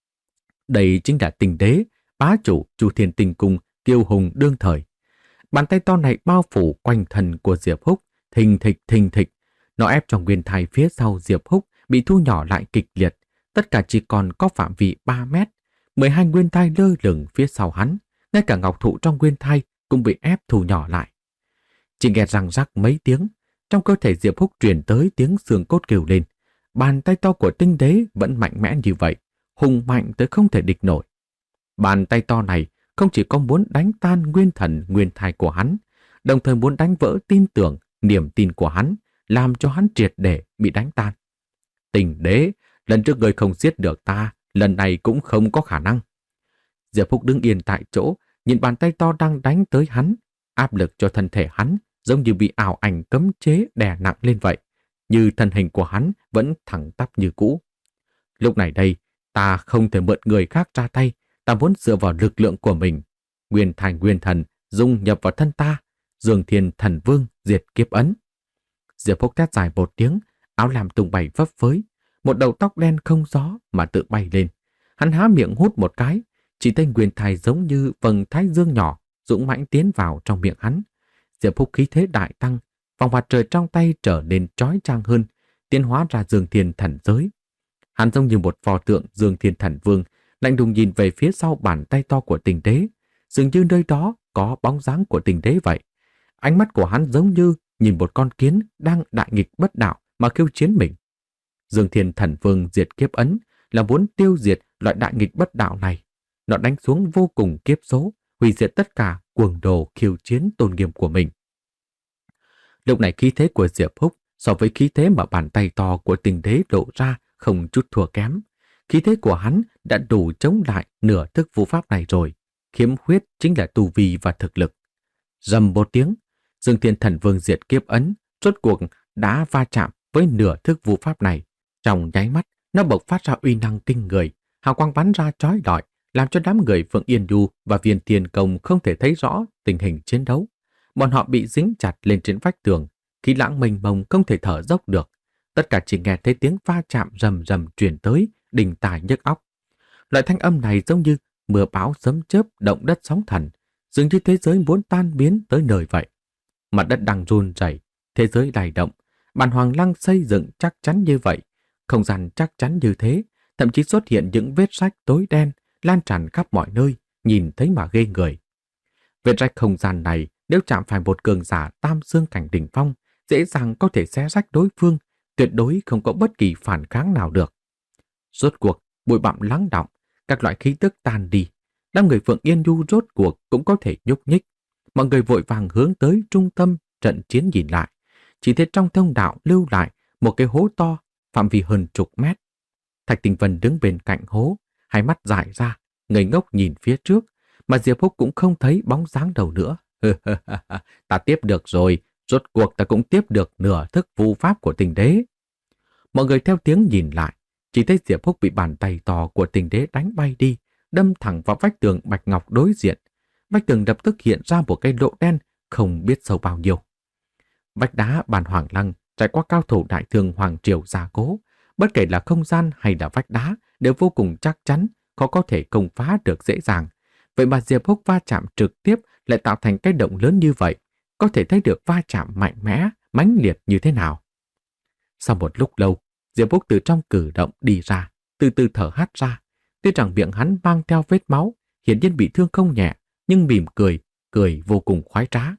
Đây chính là Tinh Đế, bá chủ Chu Thiên Tinh Cung, kiêu hùng đương thời. Bàn tay to này bao phủ quanh thân của Diệp Húc, thình thịch thình thịch. Nó ép trong nguyên thai phía sau Diệp Húc bị thu nhỏ lại kịch liệt, tất cả chỉ còn có phạm vi ba mét. mười hai nguyên thai lơ lửng phía sau hắn, ngay cả ngọc thụ trong nguyên thai cũng bị ép thu nhỏ lại. Chỉ nghe răng rắc mấy tiếng, trong cơ thể Diệp Húc truyền tới tiếng xương cốt kêu lên. Bàn tay to của Tinh Đế vẫn mạnh mẽ như vậy, hùng mạnh tới không thể địch nổi. Bàn tay to này không chỉ có muốn đánh tan nguyên thần nguyên thai của hắn, đồng thời muốn đánh vỡ tin tưởng, niềm tin của hắn, làm cho hắn triệt để bị đánh tan. Tinh Đế, Lần trước ngươi không giết được ta, lần này cũng không có khả năng. Diệp Húc đứng yên tại chỗ, nhìn bàn tay to đang đánh tới hắn, áp lực cho thân thể hắn giống như bị ảo ảnh cấm chế đè nặng lên vậy, như thân hình của hắn vẫn thẳng tắp như cũ. Lúc này đây, ta không thể mượn người khác ra tay, ta muốn dựa vào lực lượng của mình. Nguyên thành nguyên thần dung nhập vào thân ta, Dương Thiên Thần Vương diệt kiếp ấn. Diệp Húc thét dài một tiếng, áo lam tung bay phấp phới, một đầu tóc đen không gió mà tự bay lên. Hắn há miệng hút một cái, chỉ thấy nguyên thai giống như vầng thái dương nhỏ dũng mãnh tiến vào trong miệng hắn. Diệp Húc khí thế đại tăng, vòng mặt trời trong tay trở nên chói chang hơn, tiến hóa ra Dương Thiên Thần giới. Hắn giống như một pho tượng Dương Thiên Thần Vương, lạnh lùng nhìn về phía sau bàn tay to của Tình Đế, dường như nơi đó có bóng dáng của Tình Đế vậy. Ánh mắt của hắn giống như nhìn một con kiến đang đại nghịch bất đạo mà khiêu chiến mình. Dương Thiên Thần Vương diệt kiếp ấn là muốn tiêu diệt loại đại nghịch bất đạo này. Nó đánh xuống vô cùng kiếp số, hủy diệt tất cả cuồng đồ khiêu chiến tôn nghiêm của mình. Lúc này khí thế của Diệp Húc so với khí thế mà bàn tay to của Tình Đế lộ ra không chút thua kém. Khí thế của hắn đã đủ chống lại nửa thức vũ pháp này rồi. Khiếm khuyết chính là tu vi và thực lực. Rầm một tiếng, Dương Thiên Thần Vương diệt kiếp ấn rốt cuộc đã va chạm với nửa thức vũ pháp này. Trong nháy mắt, nó bộc phát ra uy năng kinh người, hào quang bắn ra chói lọi, làm cho đám người Phượng Yên Du và Viên Thiên Công không thể thấy rõ tình hình chiến đấu. Bọn họ bị dính chặt lên trên vách tường, khí lãng mênh mông không thể thở dốc được. Tất cả chỉ nghe thấy tiếng va chạm rầm rầm truyền tới, đình tài nhức óc. Loại thanh âm này giống như mưa bão sấm chớp, động đất sóng thần, dường như thế giới muốn tan biến tới nơi vậy. Mặt đất đang run rẩy, thế giới lay động, bàn hoàng lăng xây dựng chắc chắn như vậy, không gian chắc chắn như thế, thậm chí xuất hiện những vết rách tối đen lan tràn khắp mọi nơi, nhìn thấy mà ghê người. Vết rách không gian này nếu chạm phải một cường giả tam xương cảnh đỉnh phong, dễ dàng có thể xé rách đối phương, tuyệt đối không có bất kỳ phản kháng nào được. Rốt cuộc, bụi bặm lắng đọng, các loại khí tức tan đi, đám người Phượng Yên Du rốt cuộc cũng có thể nhúc nhích. Mọi người vội vàng hướng tới trung tâm trận chiến nhìn lại, chỉ thấy trong thông đạo lưu lại một cái hố to, phạm vi hơn chục mét. Thạch Tinh Vân đứng bên cạnh hố, hai mắt dại ra, ngây ngốc nhìn phía trước, mà Diệp Húc cũng không thấy bóng dáng đâu nữa. Ta tiếp được rồi, rốt cuộc ta cũng tiếp được nửa thức vu pháp của Tình Đế. Mọi người theo tiếng nhìn lại, chỉ thấy Diệp Húc bị bàn tay to của Tình Đế đánh bay đi, đâm thẳng vào vách tường bạch ngọc đối diện. Vách tường lập tức hiện ra một cái lỗ đen không biết sâu bao nhiêu. Vách đá bàn hoàng lăng trải qua cao thủ đại thương hoàng triều gia cố, bất kể là không gian hay là vách đá đều vô cùng chắc chắn, khó có thể công phá được dễ dàng. Vậy mà Diệp Húc va chạm trực tiếp lại tạo thành cái động lớn như vậy, có thể thấy được va chạm mạnh mẽ, mãnh liệt như thế nào. Sau một lúc lâu, Diệp Húc từ trong cử động đi ra, từ từ thở hắt ra. Tuy rằng miệng hắn mang theo vết máu, hiển nhiên bị thương không nhẹ, nhưng mỉm cười, cười vô cùng khoái trá.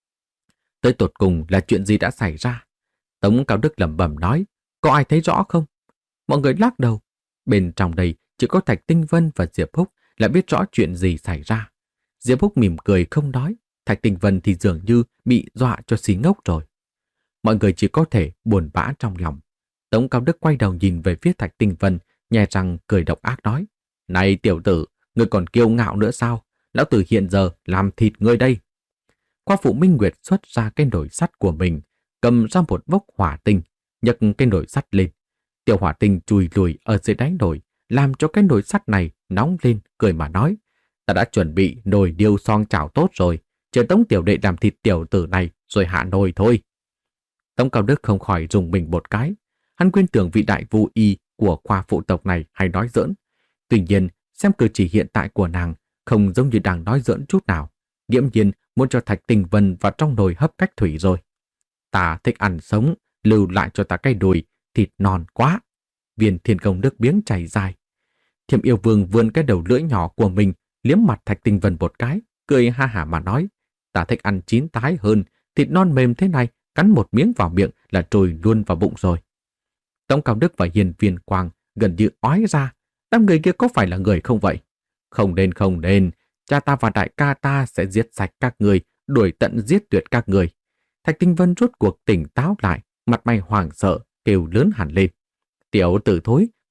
Tới tột cùng là chuyện gì đã xảy ra? Tống Cao Đức lẩm bẩm nói, có ai thấy rõ không? Mọi người lắc đầu. Bên trong đây chỉ có Thạch Tinh Vân và Diệp Húc là biết rõ chuyện gì xảy ra. Diệp Húc mỉm cười không nói, Thạch Tinh Vân thì dường như bị dọa cho xí ngốc rồi. Mọi người chỉ có thể buồn bã trong lòng. Tống Cao Đức quay đầu nhìn về phía Thạch Tinh Vân, nhè răng cười độc ác nói, này tiểu tử, ngươi còn kiêu ngạo nữa sao? Lão tử hiện giờ làm thịt ngươi đây. Qua phụ Minh Nguyệt xuất ra cái nồi sắt của mình, cầm ra một vốc hỏa tinh, nhấc cái nồi sắt lên. Tiểu hỏa tinh chùi lùi ở dưới đáy nồi, làm cho cái nồi sắt này nóng lên, cười mà nói, ta đã chuẩn bị nồi điêu son chảo tốt rồi, chờ Tống tiểu đệ làm thịt tiểu tử này rồi hạ nồi thôi. Tống Cao Đức không khỏi rùng mình một cái, hắn quên tưởng vị đại vu y của khoa phụ tộc này hay nói giỡn. Tuy nhiên, xem cử chỉ hiện tại của nàng không giống như đang nói giỡn chút nào, nghiễm nhiên muốn cho Thạch Tinh Vân vào trong nồi hấp cách thủy rồi. Ta thích ăn sống, lưu lại cho ta cái đùi, thịt non quá. Viên Thiên Công nước miếng chảy dài. Thiểm Yêu Vương vươn cái đầu lưỡi nhỏ của mình, liếm mặt Thạch Tinh Vân một cái, cười ha hả mà nói, ta thích ăn chín tái hơn, thịt non mềm thế này, cắn một miếng vào miệng là trồi luôn vào bụng rồi. Tống Cao Đức và Hiền Viên Quang gần như ói ra, đám người kia có phải là người không vậy? Không nên không nên, cha ta và đại ca ta sẽ giết sạch các người, đuổi tận giết tuyệt các người. Thạch Tinh Vân rốt cuộc tỉnh táo lại, mặt mày hoảng sợ, kêu lớn hẳn lên. Tiểu tử thối,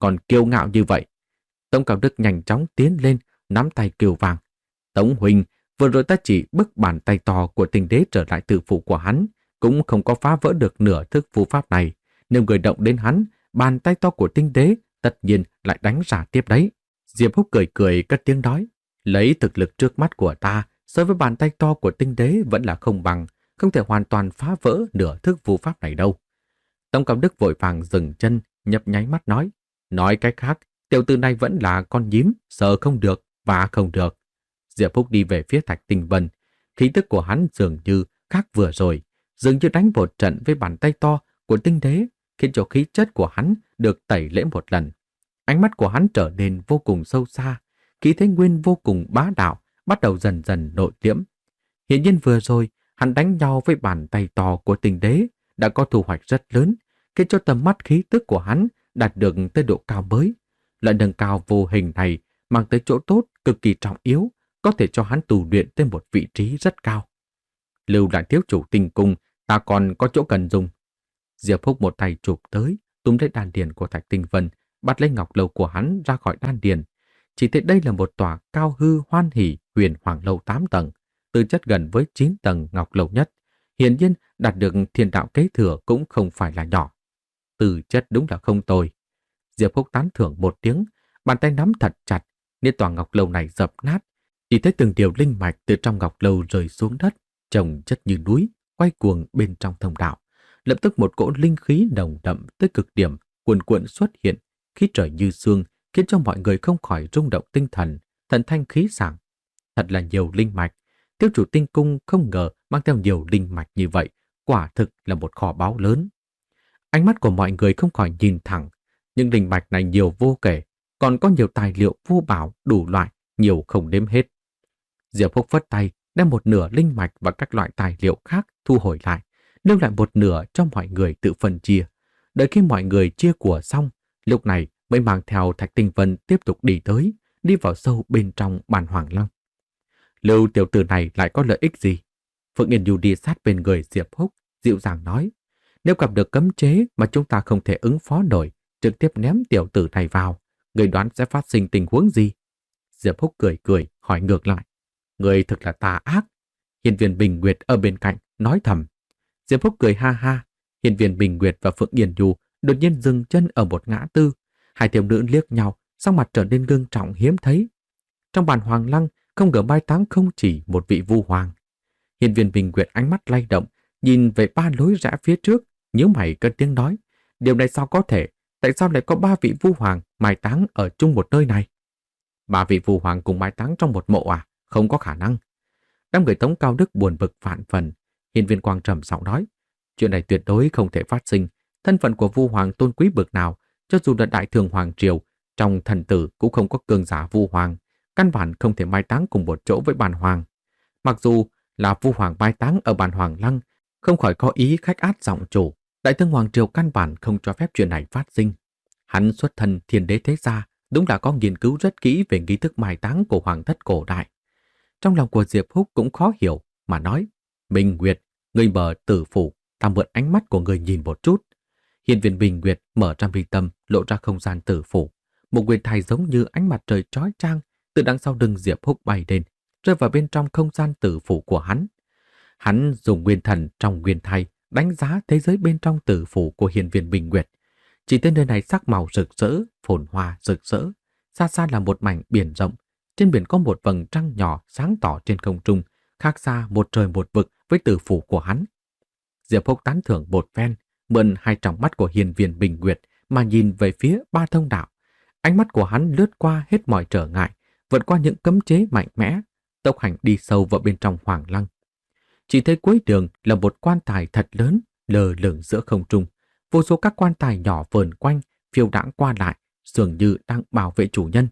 còn kiêu ngạo như vậy. Tống Cao Đức nhanh chóng tiến lên, nắm tay kêu vàng. Tống huynh, vừa rồi ta chỉ bức bàn tay to của Tinh Đế trở lại tử phủ của hắn, cũng không có phá vỡ được nửa thức phù pháp này. Nếu người động đến hắn, bàn tay to của Tinh Đế tất nhiên lại đánh trả tiếp đấy. Diệp Húc cười cười cất tiếng nói, lấy thực lực trước mắt của ta, so với bàn tay to của Tinh Đế vẫn là không bằng, không thể hoàn toàn phá vỡ nửa thức phù pháp này đâu. Tống Cao Đức vội vàng dừng chân, nhấp nháy mắt nói, nói cách khác, tiểu tử này vẫn là con nhím, sợ không được và không được. Diệp Húc đi về phía Thạch Tinh Vân, khí tức của hắn dường như khác vừa rồi, dường như đánh một trận với bàn tay to của Tinh Đế, khiến cho khí chất của hắn được tẩy lễ một lần. Ánh mắt của hắn trở nên vô cùng sâu xa, khí thế nguyên vô cùng bá đạo, bắt đầu dần dần nội liễm. Hiển nhiên vừa rồi, hắn đánh nhau với bàn tay to của Tinh Đế đã có thu hoạch rất lớn, khiến cho tầm mắt khí tức của hắn đạt được tới độ cao mới. Loại nâng cao vô hình này mang tới chỗ tốt cực kỳ trọng yếu, có thể cho hắn tu luyện tới một vị trí rất cao. Lưu lại thiếu chủ Tinh Cung, ta còn có chỗ cần dùng. Diệp Húc một tay chụp tới, túm lấy đan điền của Thạch Tinh Vân, bắt lấy ngọc lâu của hắn ra khỏi đan điền. Chỉ thấy đây là một tòa cao hư hoan hỷ huyền hoàng lâu tám tầng, tư chất gần với chín tầng ngọc lâu nhất. Hiển nhiên đạt được thiên đạo kế thừa cũng không phải là nhỏ. Tư chất đúng là không tồi. Diệp Húc tán thưởng một tiếng, bàn tay nắm thật chặt, nên tòa ngọc lâu này dập nát. Chỉ thấy từng điều linh mạch từ trong ngọc lâu rơi xuống đất, chồng chất như núi, quay cuồng bên trong thông đạo. Lập tức một cỗ linh khí nồng đậm tới cực điểm, cuồn cuộn xuất hiện, khí trời như sương, khiến cho mọi người không khỏi rung động tinh thần, thần thanh khí sảng. Thật là nhiều linh mạch. Thiếu chủ Tinh Cung không ngờ mang theo nhiều linh mạch như vậy, quả thực là một kho báu lớn. Ánh mắt của mọi người không khỏi nhìn thẳng, những linh mạch này nhiều vô kể, còn có nhiều tài liệu vô bảo đủ loại, nhiều không đếm hết. Diệp Húc phất tay, đem một nửa linh mạch và các loại tài liệu khác thu hồi lại, lưu lại một nửa cho mọi người tự phân chia. Đợi khi mọi người chia của xong, lúc này mới mang theo Thạch Tinh Vân tiếp tục đi tới, đi vào sâu bên trong bàn hoàng lăng. Lưu tiểu tử này lại có lợi ích gì? Phượng Yên Nhu đi sát bên người Diệp Húc, dịu dàng nói, nếu gặp được cấm chế mà chúng ta không thể ứng phó nổi, trực tiếp ném tiểu tử này vào, người đoán sẽ phát sinh tình huống gì? Diệp Húc cười cười, hỏi ngược lại, người thực là tà ác. Hiên Viên Bình Nguyệt ở bên cạnh, nói thầm. Diệp Húc cười ha ha. Hiên Viên Bình Nguyệt và Phượng Yên Nhu đột nhiên dừng chân ở một ngã tư. Hai thiếu nữ liếc nhau, sắc mặt trở nên ngưng trọng hiếm thấy. Trong bàn hoàng lăng, không ngờ mai táng không chỉ một vị vu hoàng. Hiên Viên Bình Nguyệt ánh mắt lay động, nhìn về ba lối rẽ phía trước, nhíu mày cất tiếng nói, điều này sao có thể? Tại sao lại có ba vị vu hoàng mai táng ở chung một nơi này? Ba vị vu hoàng cùng mai táng trong một mộ à? Không có khả năng. Đám người Tống Cao Đức buồn bực vạn phần. Hiên Viên Quang trầm giọng nói, chuyện này tuyệt đối không thể phát sinh. Thân phận của vu hoàng tôn quý bực nào, cho dù là đại thường hoàng triều, trong thần tử cũng không có cường giả vu hoàng, căn bản không thể mai táng cùng một chỗ với bàn hoàng. Mặc dù là vu hoàng mai táng ở bàn hoàng lăng, không khỏi có ý khách át giọng chủ, đại thương hoàng triều căn bản không cho phép chuyện này phát sinh. Hắn xuất thân thiên đế thế gia, đúng là có nghiên cứu rất kỹ về nghi thức mai táng của hoàng thất cổ đại. Trong lòng của Diệp Húc cũng khó hiểu, mà nói, Bình Nguyệt, người mở tử phủ, ta mượn ánh mắt của người nhìn một chút. Hiên Viên Bình Nguyệt mở ra mi tâm, lộ ra không gian tử phủ. Một nguyên thai giống như ánh mặt trời chói chang từ đằng sau lưng Diệp Húc bay lên, rơi vào bên trong không gian tử phủ của hắn. Hắn dùng nguyên thần trong nguyên thai đánh giá thế giới bên trong tử phủ của Hiên Viên Bình Nguyệt. Chỉ tới nơi này sắc màu rực rỡ, phồn hoa rực rỡ. Xa xa là một mảnh biển rộng. Trên biển có một vầng trăng nhỏ sáng tỏ trên không trung, khác xa một trời một vực với tử phủ của hắn. Diệp Húc tán thưởng một phen, mượn hai tròng mắt của Hiên Viên Bình Nguyệt mà nhìn về phía ba thông đạo. Ánh mắt của hắn lướt qua hết mọi trở ngại, vượt qua những cấm chế mạnh mẽ, tốc hành đi sâu vào bên trong hoàng lăng. Chỉ thấy cuối đường là một quan tài thật lớn, lờ lửng giữa không trung. Vô số các quan tài nhỏ vờn quanh, phiêu đãng qua lại, dường như đang bảo vệ chủ nhân.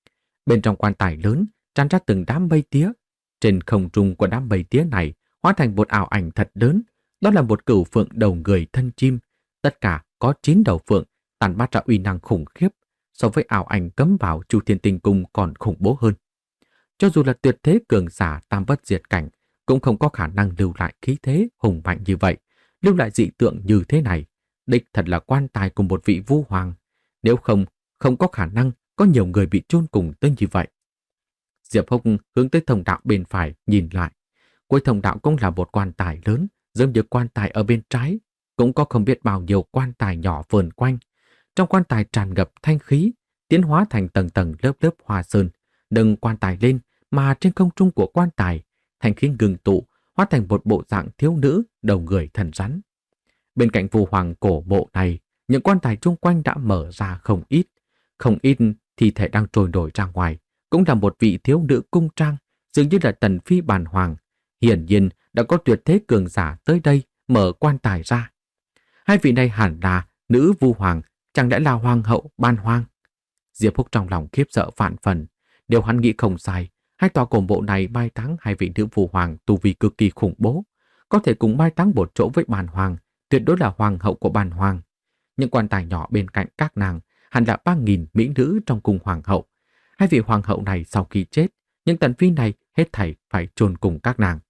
Bên trong quan tài lớn tràn ra từng đám mây tía. Trên không trung của đám mây tía này hóa thành một ảo ảnh thật lớn. Đó là một cửu phượng đầu người thân chim. Tất cả có chín đầu phượng, tản mát ra uy năng khủng khiếp, so với ảo ảnh cấm vào Chu Thiên Tinh Cung còn khủng bố hơn. Cho dù là tuyệt thế cường giả tam bất diệt cảnh, cũng không có khả năng lưu lại khí thế hùng mạnh như vậy, lưu lại dị tượng như thế này. Đích thật là quan tài của một vị vu hoàng. Nếu không, không có khả năng có nhiều người bị chôn cùng tới như vậy. Diệp Húc hướng tới thông đạo bên phải nhìn lại. Cuối thông đạo cũng là một quan tài lớn, giống như quan tài ở bên trái, cũng có không biết bao nhiêu quan tài nhỏ vờn quanh. Trong quan tài tràn ngập thanh khí, tiến hóa thành tầng tầng lớp lớp hoa sơn, nâng quan tài lên, mà trên không trung của quan tài, thanh khí ngừng tụ, hóa thành một bộ dạng thiếu nữ, đầu người thần rắn. Bên cạnh phù hoàng cổ mộ này, những quan tài chung quanh đã mở ra không ít, không ít thi thể đang trôi nổi ra ngoài, cũng là một vị thiếu nữ cung trang, dường như là tần phi bàn hoàng. Hiển nhiên đã có tuyệt thế cường giả tới đây mở quan tài ra. Hai vị này hẳn là nữ vu hoàng, chẳng lẽ là hoàng hậu ban hoàng? Diệp Húc trong lòng khiếp sợ vạn phần. Điều hắn nghĩ không sai, hai tòa cổ mộ này mai táng hai vị nữ vu hoàng tu vi cực kỳ khủng bố, có thể cùng mai táng một chỗ với bàn hoàng, tuyệt đối là hoàng hậu của bàn hoàng. Những quan tài nhỏ bên cạnh các nàng hẳn là ba nghìn mỹ nữ trong cung hoàng hậu. Hai vị hoàng hậu này sau khi chết, những tần phi này hết thảy phải chôn cùng các nàng.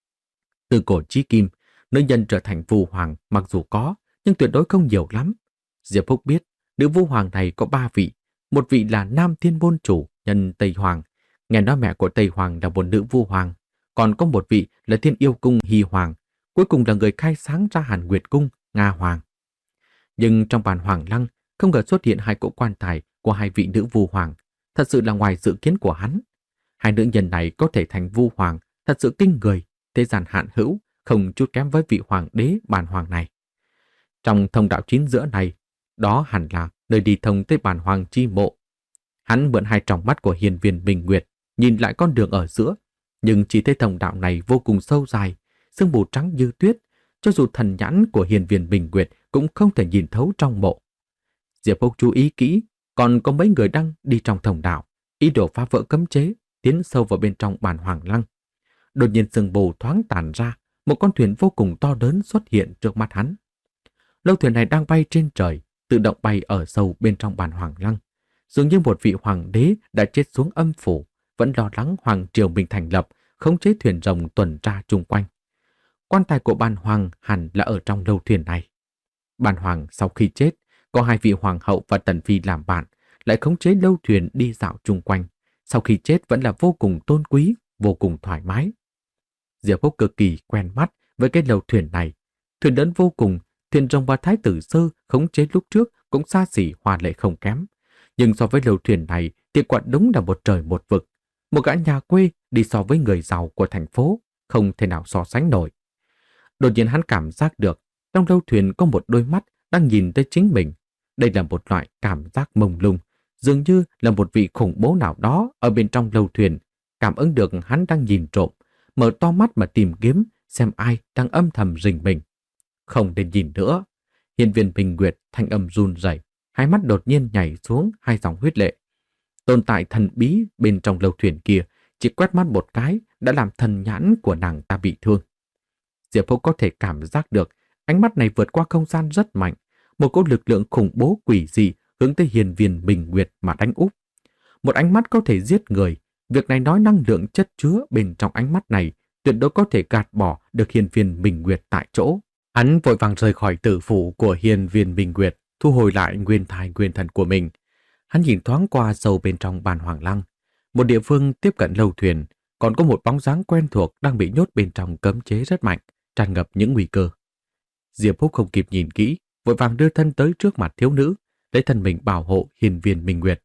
Từ cổ chí kim, nữ nhân trở thành vu hoàng mặc dù có, nhưng tuyệt đối không nhiều lắm. Diệp Húc biết, nữ vu hoàng này có ba vị. Một vị là Nam Thiên Môn Chủ nhân Tây Hoàng, nghe nói mẹ của Tây Hoàng là một nữ vu hoàng. Còn có một vị là Thiên Yêu Cung Hy Hoàng, cuối cùng là người khai sáng ra Hàn Nguyệt Cung Nga Hoàng. Nhưng trong bàn hoàng lăng không ngờ xuất hiện hai cỗ quan tài của hai vị nữ vu hoàng, thật sự là ngoài dự kiến của hắn. Hai nữ nhân này có thể thành vu hoàng, thật sự kinh người, thế gian hạn hữu, không chút kém với vị hoàng đế bàn hoàng này. Trong thông đạo chín giữa này, đó hẳn là nơi đi thông tới bàn hoàng chi mộ. Hắn mượn hai tròng mắt của hiền viên Bình Nguyệt, nhìn lại con đường ở giữa, nhưng chỉ thấy thông đạo này vô cùng sâu dài, sương mù trắng như tuyết, cho dù thần nhãn của hiền viên Bình Nguyệt cũng không thể nhìn thấu trong mộ. Diệp Húc chú ý kỹ, còn có mấy người đang đi trong thông đạo, ý đồ phá vỡ cấm chế, tiến sâu vào bên trong bàn hoàng lăng. Đột nhiên sương mù thoáng tản ra, một con thuyền vô cùng to lớn xuất hiện trước mắt hắn. Lâu thuyền này đang bay trên trời, tự động bay ở sâu bên trong bàn hoàng lăng. Dường như một vị hoàng đế đã chết xuống âm phủ, vẫn lo lắng hoàng triều mình thành lập, khống chế thuyền rồng tuần tra chung quanh. Quan tài của bàn hoàng hẳn là ở trong lâu thuyền này. Bàn hoàng sau khi chết, có hai vị hoàng hậu và tần phi làm bạn, lại khống chế lâu thuyền đi dạo chung quanh. Sau khi chết vẫn là vô cùng tôn quý, vô cùng thoải mái. Diệp Húc cực kỳ quen mắt với cái lâu thuyền này. Thuyền lớn vô cùng, thuyền rồng và thái tử sơ khống chế lúc trước cũng xa xỉ hoa lệ không kém. Nhưng so với lâu thuyền này thì quả đúng là một trời một vực. Một gã nhà quê đi so với người giàu của thành phố, không thể nào so sánh nổi. Đột nhiên hắn cảm giác được trong lâu thuyền có một đôi mắt đang nhìn tới chính mình. Đây là một loại cảm giác mông lung, dường như là một vị khủng bố nào đó ở bên trong lâu thuyền, cảm ứng được hắn đang nhìn trộm, mở to mắt mà tìm kiếm xem ai đang âm thầm rình mình. Không nên nhìn nữa. Hiền viên Bình Nguyệt thanh âm run rẩy, hai mắt đột nhiên nhảy xuống hai dòng huyết lệ. Tồn tại thần bí bên trong lâu thuyền kia chỉ quét mắt một cái đã làm thần nhãn của nàng ta bị thương. Diệp Húc có thể cảm giác được ánh mắt này vượt qua không gian rất mạnh, một cỗ lực lượng khủng bố quỷ dị hướng tới hiền viên Bình Nguyệt mà đánh úp. Một ánh mắt có thể giết người, việc này nói năng lượng chất chứa bên trong ánh mắt này tuyệt đối có thể gạt bỏ được hiền viên Bình Nguyệt tại chỗ. Hắn vội vàng rời khỏi tử phủ của hiền viên Bình Nguyệt, thu hồi lại nguyên thai nguyên thần của mình. Hắn nhìn thoáng qua sâu bên trong bàn hoàng lăng, một địa phương tiếp cận lâu thuyền, còn có một bóng dáng quen thuộc đang bị nhốt bên trong cấm chế rất mạnh, tràn ngập những nguy cơ. Diệp Húc không kịp nhìn kỹ, vội vàng đưa thân tới trước mặt thiếu nữ, lấy thân mình bảo hộ hiền viên Minh Nguyệt.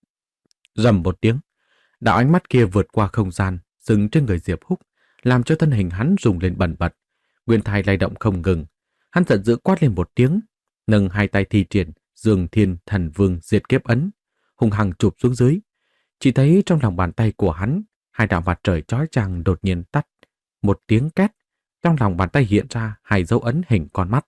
Rầm một tiếng, đạo ánh mắt kia vượt qua không gian, dừng trên người Diệp Húc, làm cho thân hình hắn rung lên bần bật. Nguyên thai lay động không ngừng, hắn giận dữ quát lên một tiếng, nâng hai tay thi triển Dương Thiên Thần Vương diệt kiếp ấn, hung hăng chụp xuống dưới. Chỉ thấy trong lòng bàn tay của hắn, hai đạo mặt trời chói chang đột nhiên tắt, một tiếng két, trong lòng bàn tay hiện ra hai dấu ấn hình con mắt.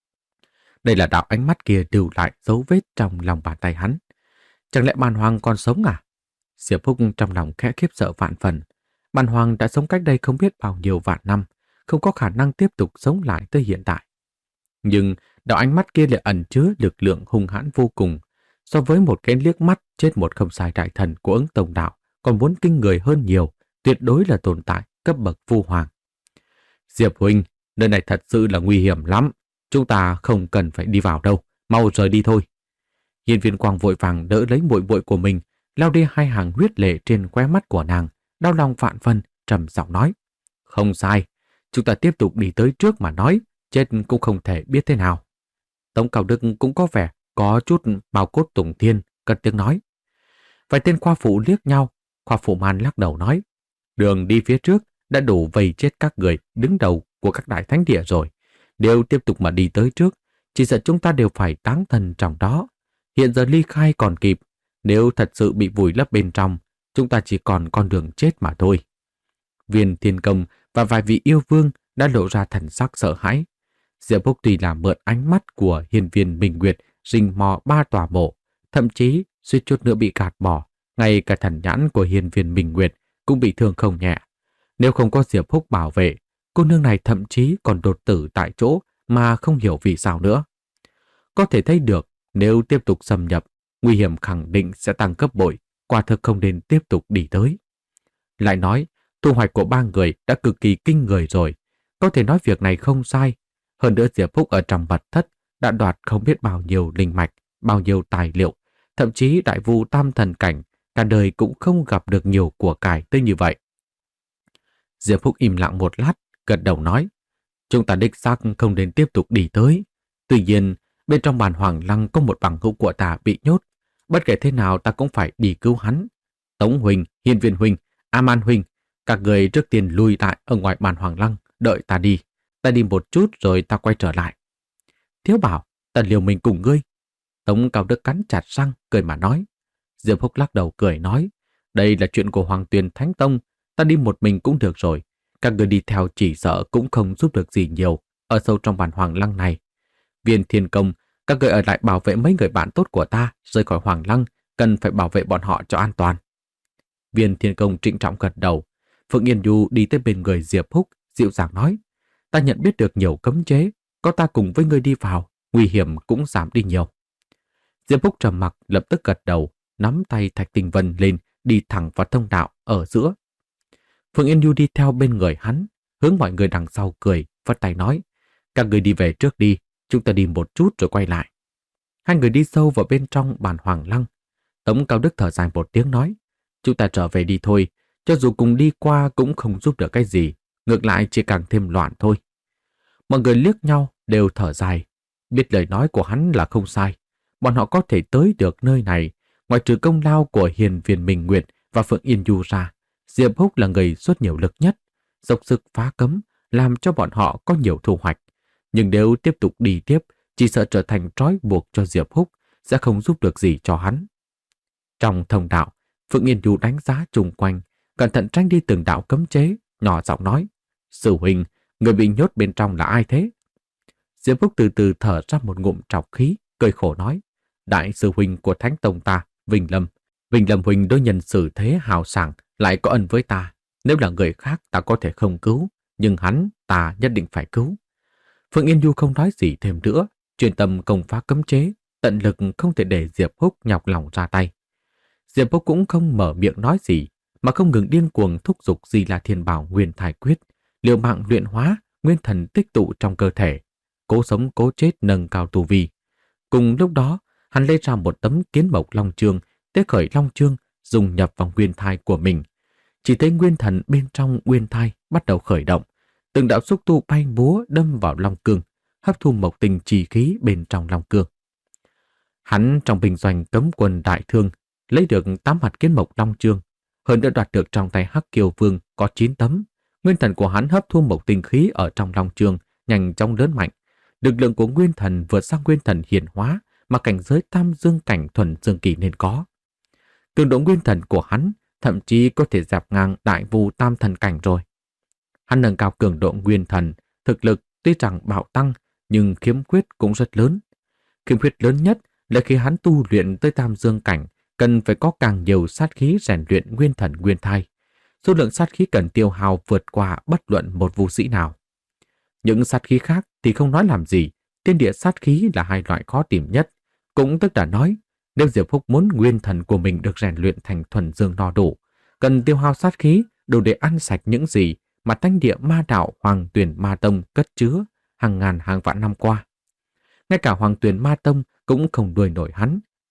Đây là đạo ánh mắt kia lưu lại dấu vết trong lòng bàn tay hắn. Chẳng lẽ Bàn Hoàng còn sống à? Diệp Húc trong lòng khẽ khiếp sợ vạn phần. Bàn Hoàng đã sống cách đây không biết bao nhiêu vạn năm, không có khả năng tiếp tục sống lại tới hiện tại. Nhưng đạo ánh mắt kia lại ẩn chứa lực lượng hung hãn vô cùng, so với một cái liếc mắt chết một không sai đại thần của Ứng Tông Đạo còn muốn kinh người hơn nhiều, tuyệt đối là tồn tại cấp bậc vu hoàng. Diệp huynh, nơi này thật sự là nguy hiểm lắm, chúng ta không cần phải đi vào đâu, mau rời đi thôi. Hiên Viên Quang vội vàng đỡ lấy muội muội của mình, lau đi hai hàng huyết lệ trên khóe mắt của nàng, đau lòng vạn phân, trầm giọng nói: "Không sai, chúng ta tiếp tục đi tới trước mà nói, chết cũng không thể biết thế nào." Tống Cao Đức cũng có vẻ có chút bao cốt tùng thiên, cất tiếng nói. Vài tên khoa phụ liếc nhau, khoa phụ Man lắc đầu nói: "Đường đi phía trước đã đủ vây chết các người đứng đầu của các đại thánh địa rồi. Nếu tiếp tục mà đi tới trước, chỉ sợ chúng ta đều phải táng thân trong đó. Hiện giờ ly khai còn kịp, nếu thật sự bị vùi lấp bên trong, chúng ta chỉ còn con đường chết mà thôi." Viên Thiên Công và vài vị yêu vương đã lộ ra thần sắc sợ hãi. Diệp Húc tuy là mượn ánh mắt của Hiên Viên Minh Nguyệt rình mò ba tòa mộ, thậm chí suýt chút nữa bị gạt bỏ, ngay cả thần nhãn của Hiên Viên Minh Nguyệt cũng bị thương không nhẹ. Nếu không có Diệp Húc bảo vệ, cô nương này thậm chí còn đột tử tại chỗ mà không hiểu vì sao nữa. Có thể thấy được, nếu tiếp tục xâm nhập, nguy hiểm khẳng định sẽ tăng gấp bội, quả thực không nên tiếp tục đi tới. Lại nói, thu hoạch của ba người đã cực kỳ kinh người rồi, có thể nói việc này không sai. Hơn nữa Diệp Húc ở trong mật thất đã đoạt không biết bao nhiêu linh mạch, bao nhiêu tài liệu, thậm chí đại vu tam thần cảnh, cả đời cũng không gặp được nhiều của cải tới như vậy. Diệp Húc im lặng một lát, gật đầu nói: "Chúng ta đích xác không nên tiếp tục đi tới. Tuy nhiên, bên trong bàn hoàng lăng có một bằng hữu của ta bị nhốt. Bất kể thế nào ta cũng phải đi cứu hắn. Tống Huynh, Hiên Viên Huynh, A-man Huynh, các người trước tiên lui lại ở ngoài bàn hoàng lăng, đợi ta đi. Ta đi một chút rồi ta quay trở lại." "Thiếu Bảo, ta liều mình cùng ngươi." Tống Cao Đức cắn chặt răng, cười mà nói. Diệp Húc lắc đầu cười nói: "Đây là chuyện của Hoàng Tuyền Thánh Tông, ta đi một mình cũng được rồi. Các người đi theo chỉ sợ cũng không giúp được gì nhiều ở sâu trong bàn hoàng lăng này. Viên Thiên Công, các người ở lại bảo vệ mấy người bạn tốt của ta rời khỏi hoàng lăng, cần phải bảo vệ bọn họ cho an toàn." Viên Thiên Công trịnh trọng gật đầu. Phượng Yên Du đi tới bên người Diệp Húc, dịu dàng nói: "Ta nhận biết được nhiều cấm chế, có ta cùng với ngươi đi vào, nguy hiểm cũng giảm đi nhiều." Diệp Húc trầm mặc, lập tức gật đầu, nắm tay Thạch Tinh Vân lên, đi thẳng vào thông đạo ở giữa. Phượng Yên Du đi theo bên người hắn, hướng mọi người đằng sau cười, vất tay nói: "Các người đi về trước đi, chúng ta đi một chút rồi quay lại." Hai người đi sâu vào bên trong bàn hoàng lăng. Tống Cao Đức thở dài một tiếng nói: "Chúng ta trở về đi thôi, cho dù cùng đi qua cũng không giúp được cái gì, ngược lại chỉ càng thêm loạn thôi." Mọi người liếc nhau đều thở dài, biết lời nói của hắn là không sai. Bọn họ có thể tới được nơi này, ngoài trừ công lao của Hiên Viên Minh Nguyệt và Phượng Yên Du ra, Diệp Húc là người xuất nhiều lực nhất, dốc sức phá cấm, làm cho bọn họ có nhiều thu hoạch. Nhưng nếu tiếp tục đi tiếp, chỉ sợ trở thành trói buộc cho Diệp Húc, sẽ không giúp được gì cho hắn. Trong thông đạo, Phượng Yên Du đánh giá chung quanh, cẩn thận tránh đi từng đạo cấm chế, nhỏ giọng nói: "Sư huynh, người bị nhốt bên trong là ai thế?" Diệp Húc từ từ thở ra một ngụm trọc khí, cười khổ nói: "Đại sư huynh của Thánh Tông ta, Vinh Lâm. Vinh Lâm huynh đối nhân xử thế hào sảng, lại có ân với ta. Nếu là người khác ta có thể không cứu, nhưng hắn ta nhất định phải cứu." Phượng Yên Du không nói gì thêm nữa, chuyên tâm công phá cấm chế, tận lực không thể để Diệp Húc nhọc lòng ra tay. Diệp Húc cũng không mở miệng nói gì, mà không ngừng điên cuồng thúc giục Di La Thiên Bảo Nguyên Thai Quyết, liều mạng luyện hóa nguyên thần tích tụ trong cơ thể, cố sống cố chết nâng cao tu vi. Cùng lúc đó, hắn lấy ra một tấm kiến mộc long chương, tế khởi long chương, dùng nhập vào nguyên thai của mình. Chỉ thấy nguyên thần bên trong nguyên thai bắt đầu khởi động, từng đạo xúc tu bay múa đâm vào long cương, hấp thu mộc tinh chi khí bên trong long cương. Hắn trong binh doanh cấm quân đại thương lấy được tám hạt kiến mộc long chương, hơn nữa đoạt được trong tay Hắc Kiều Vương có chín tấm. Nguyên thần của hắn hấp thu mộc tinh khí ở trong long chương, nhanh chóng lớn mạnh. Lực lượng của nguyên thần vượt sang nguyên thần hiển hóa mà cảnh giới tam dương cảnh thuần dương kỳ nên có. Cường độ nguyên thần của hắn thậm chí có thể dẹp ngang đại vu tam thần cảnh rồi. Hắn nâng cao cường độ nguyên thần, thực lực tuy rằng bạo tăng nhưng khiếm khuyết cũng rất lớn. Khiếm khuyết lớn nhất là khi hắn tu luyện tới tam dương cảnh, cần phải có càng nhiều sát khí rèn luyện nguyên thần nguyên thai. Số lượng sát khí cần tiêu hao vượt qua bất luận một vũ sĩ nào. Những sát khí khác thì không nói làm gì, thiên địa sát khí là hai loại khó tìm nhất. Cũng tức là nói, nếu Diệp Húc muốn nguyên thần của mình được rèn luyện thành thuần dương no đủ, cần tiêu hao sát khí đủ để ăn sạch những gì mà Thanh Địa Ma Đạo Hoàng Tuyền Ma Tông cất chứa hàng ngàn hàng vạn năm qua. Ngay cả Hoàng Tuyền Ma Tông cũng không đuổi nổi hắn,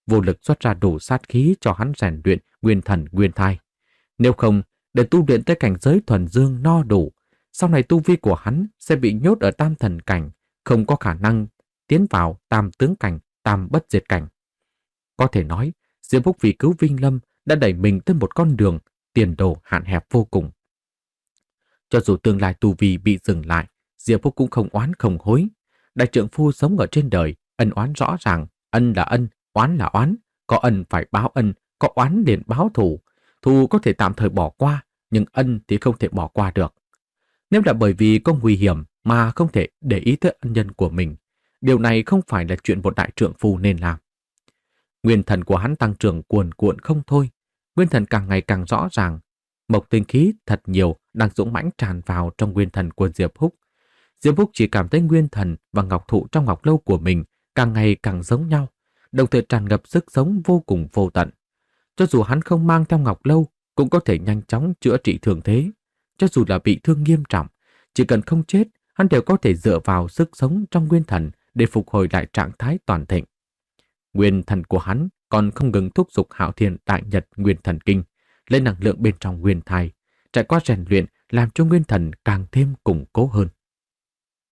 vô lực xuất ra đủ sát khí cho hắn rèn luyện nguyên thần nguyên thai. Nếu không, để tu luyện tới cảnh giới thuần dương no đủ, sau này tu vi của hắn sẽ bị nhốt ở tam thần cảnh, không có khả năng tiến vào tam tướng cảnh, tam bất diệt cảnh. Có thể nói, Diệp Phúc vì cứu Vinh Lâm đã đẩy mình tới một con đường tiền đồ hạn hẹp vô cùng. Cho dù tương lai tu vi bị dừng lại, Diệp Phúc cũng không oán không hối. Đại trượng phu sống ở trên đời, ân oán rõ ràng, ân là ân, oán là oán, có ân phải báo ân, có oán liền báo thù. Thù có thể tạm thời bỏ qua, nhưng ân thì không thể bỏ qua được. Nếu là bởi vì có nguy hiểm mà không thể để ý tới ân nhân của mình, điều này không phải là chuyện một đại trượng phu nên làm. Nguyên thần của hắn tăng trưởng cuồn cuộn không thôi, nguyên thần càng ngày càng rõ ràng. Mộc tinh khí thật nhiều đang dũng mãnh tràn vào trong nguyên thần của Diệp Húc. Diệp Húc chỉ cảm thấy nguyên thần và ngọc thụ trong ngọc lâu của mình càng ngày càng giống nhau, đồng thời tràn ngập sức sống vô cùng vô tận. Cho dù hắn không mang theo ngọc lâu, cũng có thể nhanh chóng chữa trị thương thế. Cho dù là bị thương nghiêm trọng, chỉ cần không chết, hắn đều có thể dựa vào sức sống trong nguyên thần để phục hồi lại trạng thái toàn thịnh. Nguyên thần của hắn còn không ngừng thúc giục Hạo Thiên Đại Nhật Nguyên Thần Kinh, lấy năng lượng bên trong nguyên thai, trải qua rèn luyện làm cho nguyên thần càng thêm củng cố hơn.